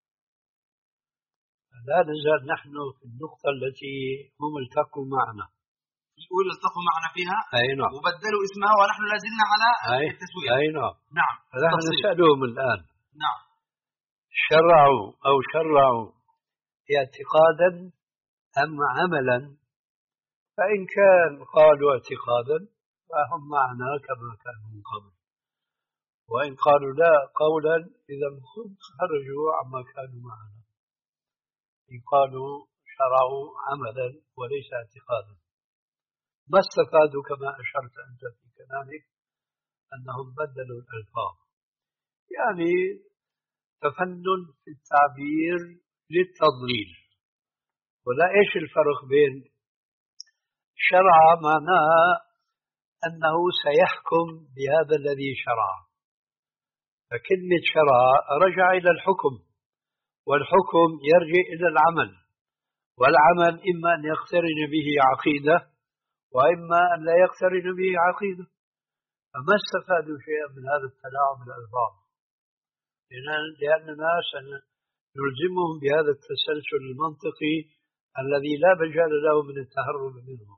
لا نزال نحن في النقطة التي هم التقوا معنا، يقول التقوا معنا فيها أي نعم، وبدلوا اسمها ونحن لازلنا على التسوية. أي نعم نعم نحن نسألهم الآن نعم شرعوا أو شرعوا اعتقادا أم عملا؟ فإن كان قالوا اعتقادا فهم معنا كما كانوا من قبل، وإن قالوا لا قولا إذا خرجوا عما كانوا معنا. إن قالوا شرعوا عملا وليس اعتقادا ما استفادوا كما أشرت أنت في كلامك أنهم بدلوا الألفاظ، يعني تفنن في التعبير للتضليل. ولا إيش الفرق بين شرع معناه أنه سيحكم بهذا الذي شرع، فكلمة شرع رجع إلى الحكم، والحكم يرجع إلى العمل، والعمل إما أن يقترن به عقيدة وإما أن لا يقترن به عقيدة. فما استفادوا شيئا من هذا التلاعب بالألفاظ، لأننا سنلزمهم بهذا التسلسل المنطقي الذي لا مجال له من التهرب منه.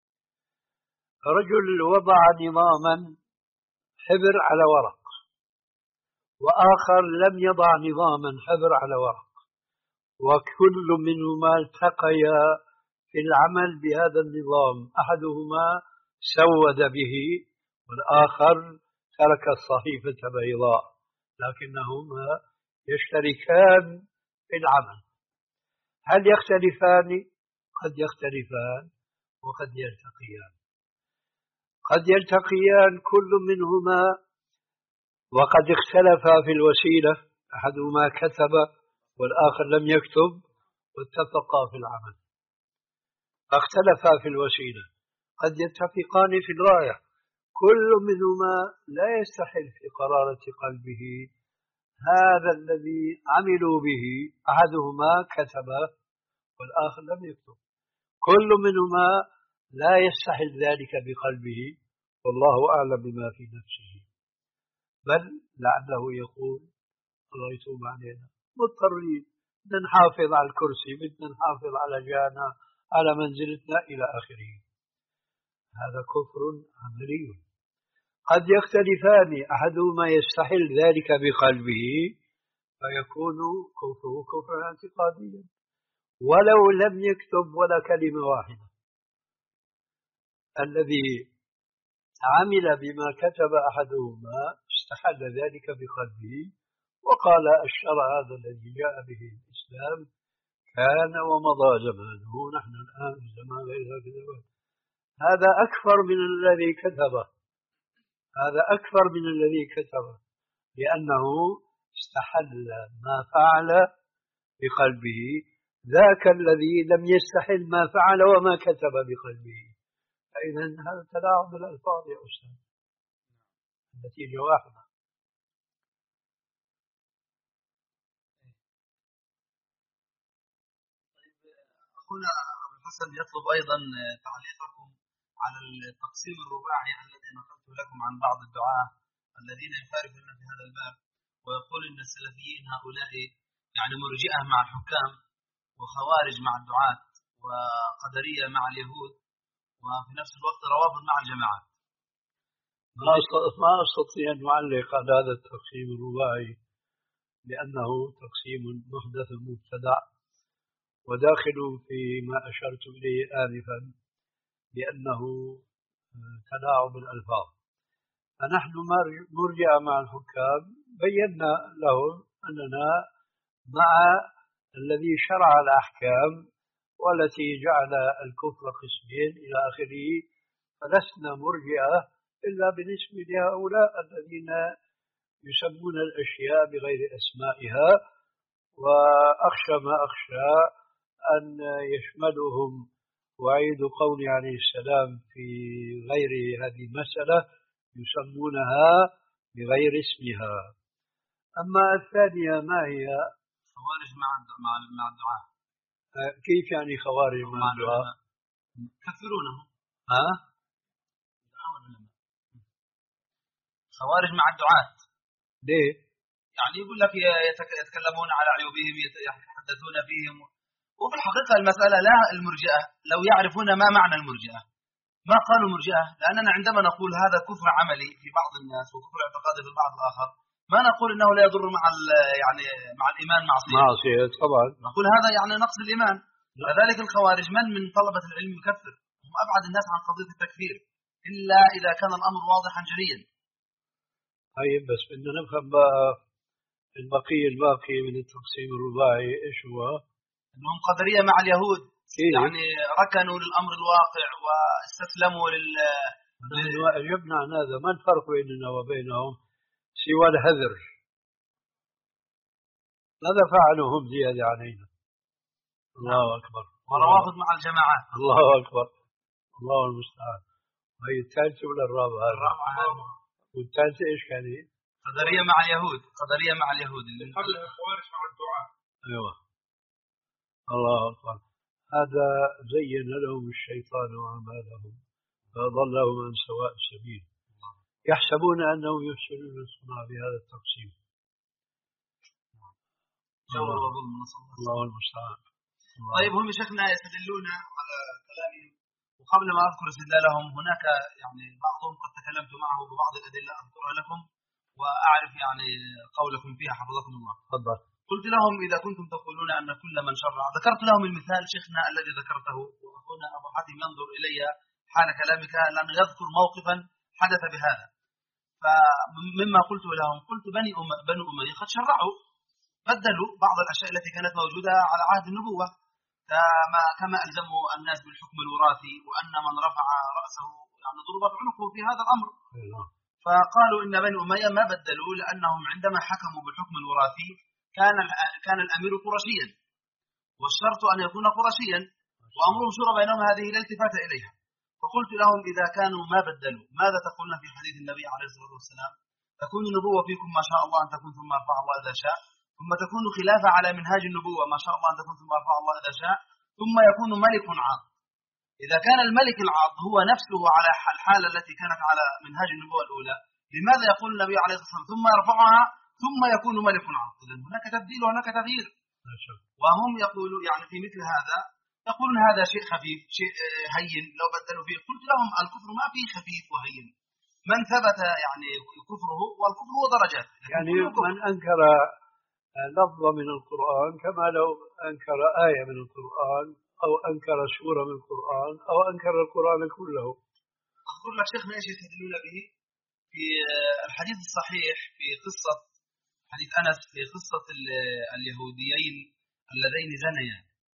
رجل وضع نظاما حبر على ورق، وآخر لم يضع نظاما حبر على ورق، وكل منهما التقيا في العمل بهذا النظام، أحدهما سود به والآخر ترك الصحيفة بيضاء، لكنهما يشتركان في العمل. هل يختلفان؟ قد يختلفان وقد يلتقيان. قد يلتقيان كل منهما وقد اختلفا في الوسيلة، أحدهما كتب والآخر لم يكتب واتفقا في العمل، فاختلفا في الوسيلة. قد يتفقان في الغاية، كل منهما لا يستحل في قرارة قلبه هذا الذي عملوا به، أحدهما كتب والآخر لم يكتب، كل منهما لا يستحل ذلك بقلبه، والله أعلم بما في نفسه، بل لعله يقول الله يتوب علينا مضطرين بدنا نحافظ على الكرسي، بدنا نحافظ على جانا، على منزلتنا إلى آخره. هذا كفر عملي. قد يختلفان، أحدهما يستحل ذلك بقلبه فيكون كفره كفرا اعتقاديا ولو لم يكتب ولا كلمة واحدة. الذي عمل بما كتب أحدهما استحل ذلك بقلبه وقال الشرع هذا الذي جاء به الإسلام كان ومضى زمانه، نحن الآن في زمان غير كذا. هذا أكثر من الذي كتبه، هذا أكثر من الذي كتبه، لأنه استحل ما فعل بقلبه، ذاك الذي لم يستحل ما فعل وما كتب بقلبه. فإذا هذا تلاعب بالألفاظ يا أستاذ، النتيجة واحدة. أخونا أبو الحسن يطلب أيضا تعليقكم على التقسيم الرباعي الذي نقلت لكم عن بعض الدعاة الذين يخالفون في هذا الباب، ويقول إن السلفيين هؤلاء يعني مرجئة مع الحكام، وخوارج مع الدعاة، وقدرية مع اليهود، وفي نفس الوقت روابط مع الجماعات. ما أستطيع أن أعلق على هذا التقسيم الرباعي، لأنه تقسيم محدث مبتدع وداخل فيما أشرت إليه آنفا، لأنه تلاعب بالألفاظ. فنحن مرجع مع الحكام، بينا لهم أننا مع الذي شرع الأحكام والتي جعل الكفر قسمين إلى آخره، فلسنا مرجئة إلا بالنسبة لهؤلاء الذين يسمون الأشياء بغير أسمائها. وأخشى ما أخشى أن يشملهم وعيد قول عليه السلام في غير هذه المسألة، يسمونها بغير اسمها. أما الثانية ما هي؟ خوارج مع مع مع الدعاء. كيف يعني خوارج مع الدعاء؟ يكفرونهم. ها؟ خوارج مع الدعاة. ليه؟ يعني يقول لك يتكلمون على عيوبهم، يتحدثون فيهم، وفي الحقيقة المسألة لا المرجئة لو يعرفون ما معنى المرجئة ما قالوا مرجئة، لأننا عندما نقول هذا كفر عملي في بعض الناس وكفر اعتقادي في البعض الآخر، ما نقول إنه لا يضر مع يعني مع الإيمان معصية. معصية طبعا. نقول هذا يعني نقص الإيمان. كذلك الخوارج من من طلبة العلم يكفر، هم أبعد الناس عن قضية التكفير إلا إذا كان الأمر واضحا جليا. طيب بس بدنا نفهم بقى البقية الباقي من التقسيم الرباعي إيش هو؟ أنهم قدرية مع اليهود. إيه؟ يعني ركنوا للأمر الواقع واستسلموا لل يبنى عن هذا. ما الفرق بيننا وبينهم سوى الهذر؟ ماذا فعلوا هم زيادة علينا؟ الله أكبر. وروافض مع الجماعات. الله أكبر، الله المستعان. هي الثالثة ولا الرابعة؟ الرابعة. والثالثة إيش كانت؟ قدرية مع اليهود. قدرية مع اليهود اللي قبل الخوارج مع الدعاء. أيوة. الله أكبر. هذا زين لهم الشيطان أعمالهم فأضلهم عن سواء السبيل، يحسبون أنهم يحسنون صنعا بهذا التقسيم. جور وظلم، نسأل الله المستعان. طيب هم شيخنا يستدلون على كلامهم، وقبل ما أذكر استدلالهم هناك يعني بعضهم قد تكلمت معه ببعض الأدلة أذكرها لكم وأعرف يعني قولكم فيها حفظكم الله. تفضل. قلت لهم إذا كنتم تقولون أن كل من شرع، ذكرت لهم المثال شيخنا الذي ذكرته، وهنا أبو حاتم ينظر إلي حال كلامك لأنه يذكر موقفا حدث بهذا. فمما قلت لهم قلت بني أم بنو أمية قد شرعوا، بدلوا بعض الأشياء التي كانت موجودة على عهد النبوة، كما كما ألزموا الناس بالحكم الوراثي، وأن من رفع رأسه يعني ضربت عنقه في هذا الأمر. فقالوا إن بني أمية ما بدلوا، لأنهم عندما حكموا بالحكم الوراثي كان كان الأمير قرشيا، والشرط أن يكون قرشيا، وأمرهم شورى بينهم هذه لا التفات إليها. فقلت لهم إذا كانوا ما بدلوا ماذا تقولون في حديث النبي عليه الصلاة والسلام؟ تكون النبوة فيكم ما شاء الله أن تكون ثم يرفع الله إذا شاء، ثم تكون خلافة على منهاج النبوة ما شاء الله أن تكون ثم يرفع الله إذا شاء، ثم يكون ملك عاض. إذا كان الملك العاض هو نفسه على الحالة التي كانت على منهاج النبوة الأولى، لماذا يقول النبي عليه الصلاة والسلام ثم يرفعها ثم يكون ملك عاض؟ إذن هناك تبديل وهناك تغيير. وهم يقولوا يعني في مثل هذا يقولون هذا شيء خفيف شيء هين لو بدلوا فيه. قلت لهم الكفر ما فيه خفيف وهين، من ثبت يعني كفره، والكفر هو درجات. يعني من أنكر لفظة من القرآن كما لو أنكر آية من القرآن أو أنكر سورة من القرآن أو أنكر القرآن كله. أقول لك شيخنا إيش يستدلون به في الحديث الصحيح في قصة حديث أنس في قصة اليهوديين اللذين زنيا،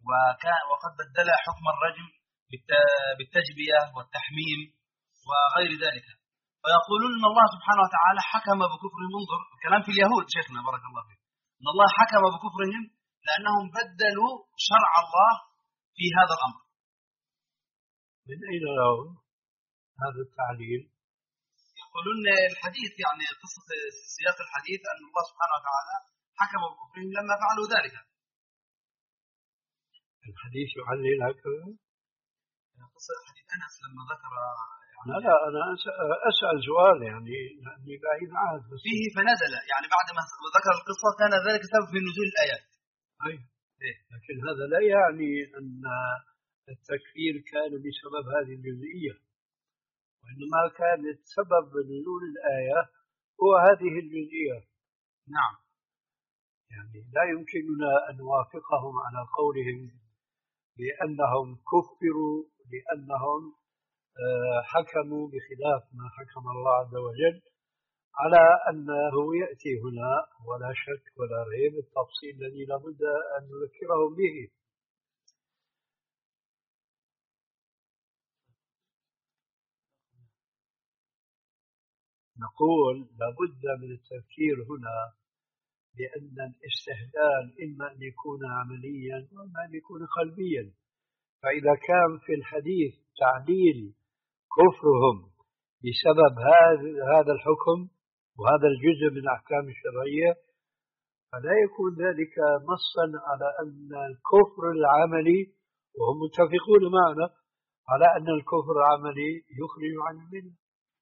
وقد بدل حكم الرجم بالتجبية والتحميم وغير ذلك، ويقولون أن الله سبحانه وتعالى حكم بكفرهم. انظر الكلام في اليهود شيخنا بارك الله فيك، أن الله حكم بكفرهم لأنهم بدلوا شرع الله في هذا الأمر. من أين لهم هذا التعليل؟ يقولون الحديث يعني قصة سياق الحديث أن الله سبحانه وتعالى حكم بكفرهم لما فعلوا ذلك. الحديث يعلل هكذا؟ قصة حديث أنس لما ذكر يعني لا لا أنا أسأل سؤال يعني لأني بعيد عنه فيه فنزل يعني بعد ما ذكر القصة كان ذلك سبب في نزول الآيات. أي لكن هذا لا يعني أن التكفير كان بسبب هذه الجزئية، وإنما كانت سبب نزول الآية هو هذه الجزئية. نعم، يعني لا يمكننا أن نوافقهم على قولهم بأنهم كفروا لأنهم حكموا بخلاف ما حكم الله عز وجل، على أنه يأتي هنا ولا شك ولا ريب التفصيل الذي لابد أن نذكرهم به. نقول لابد من التفكير هنا بأن الاستهلال إما أن يكون عمليا وإما أن يكون قلبيا. فإذا كان في الحديث تعليل كفرهم بسبب هذا الحكم وهذا الجزء من الأحكام الشرعية، فلا يكون ذلك نصا على أن الكفر العملي، وهم متفقون معنا على أن الكفر العملي يخرج عن الملة.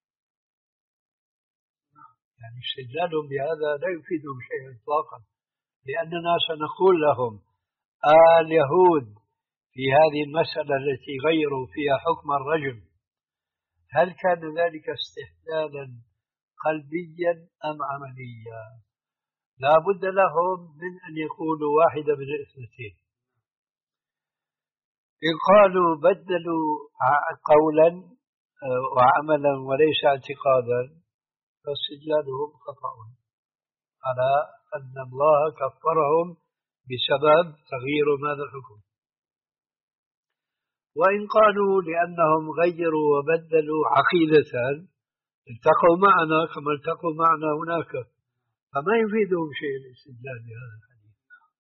يعني استدلالهم بهذا لا يفيدهم شيئا إطلاقا، لأننا سنقول لهم آه اليهود في هذه المسألة التي غيروا فيها حكم الرجم، هل كان ذلك استحلالا قلبيا أم عمليا؟ لا بد لهم من أن يقولوا واحدة من الاثنتين. إن قالوا بدلوا قولا وعملا وليس اعتقادا فاستدلالهم خطأ على أن الله كفرهم بسبب تغيير هذا الحكم. وإن قالوا لأنهم غيروا وبدلوا عقيدة التقوا معنا كما التقوا معنا هناك، فما يفيدهم شيء الاستدلال بهذا الحديث.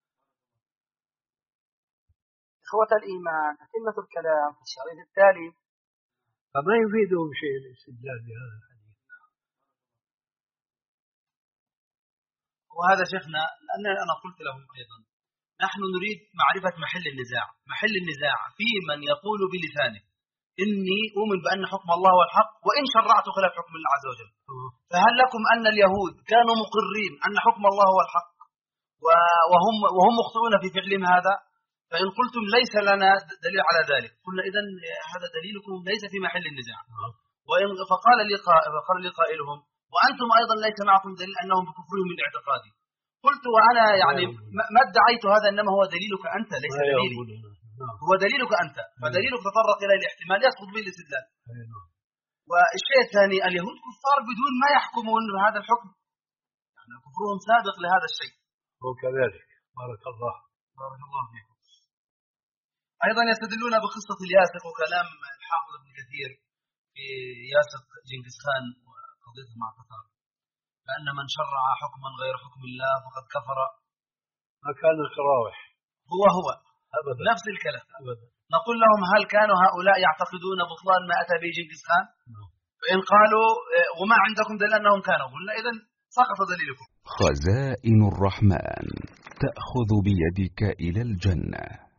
إخوة الإيمان، أتمة الكلام في الشريط التالي. فما يفيدهم شيء الاستدلال بهذا الحديث. وهذا شيخنا لأن أنا قلت لهم أيضا نحن نريد معرفة محل النزاع. محل النزاع في من يقول بلسانه إني أؤمن بأن حكم الله هو الحق وإن شرعت خلاف حكم الله عز وجل. فهل لكم أن اليهود كانوا مقرين أن حكم الله هو الحق وهم وهم مخطئون في فعلهم هذا؟ فإن قلتم ليس لنا دليل على ذلك قلنا إذن هذا دليلكم ليس في محل النزاع. وإن فقال لي فقال لي قائلهم وأنتم أيضا ليس معكم دليل أنهم بكفرهم من اعتقادي. قلت وأنا يعني ما ادعيت هذا، إنما هو دليلك أنت ليس دليلي، هو دليلك أنت، فدليلك تطرق إلى الاحتمال يسقط به الاستدلال. والشيء الثاني اليهود كفار بدون ما يحكمون بهذا الحكم، يعني كفرهم سابق لهذا الشيء. وكذلك بارك الله بارك الله فيكم. أيضا يستدلون بقصة الياسق وكلام الحافظ ابن كثير في ياسق جنكيز خان وقضيته مع قطار، فأن من شرع حكما غير حكم الله فقد كفر. ما كان الشراوح هو هو أبدا نفس الكلام أبدا. نقول لهم هل كانوا هؤلاء يعتقدون بطلان ما أتى به جنكيز خان؟ فإن قالوا وما عندكم دليل أنهم كانوا، قلنا إذن سقط دليلكم. خزائن الرحمن تأخذ بيدك إلى الجنة.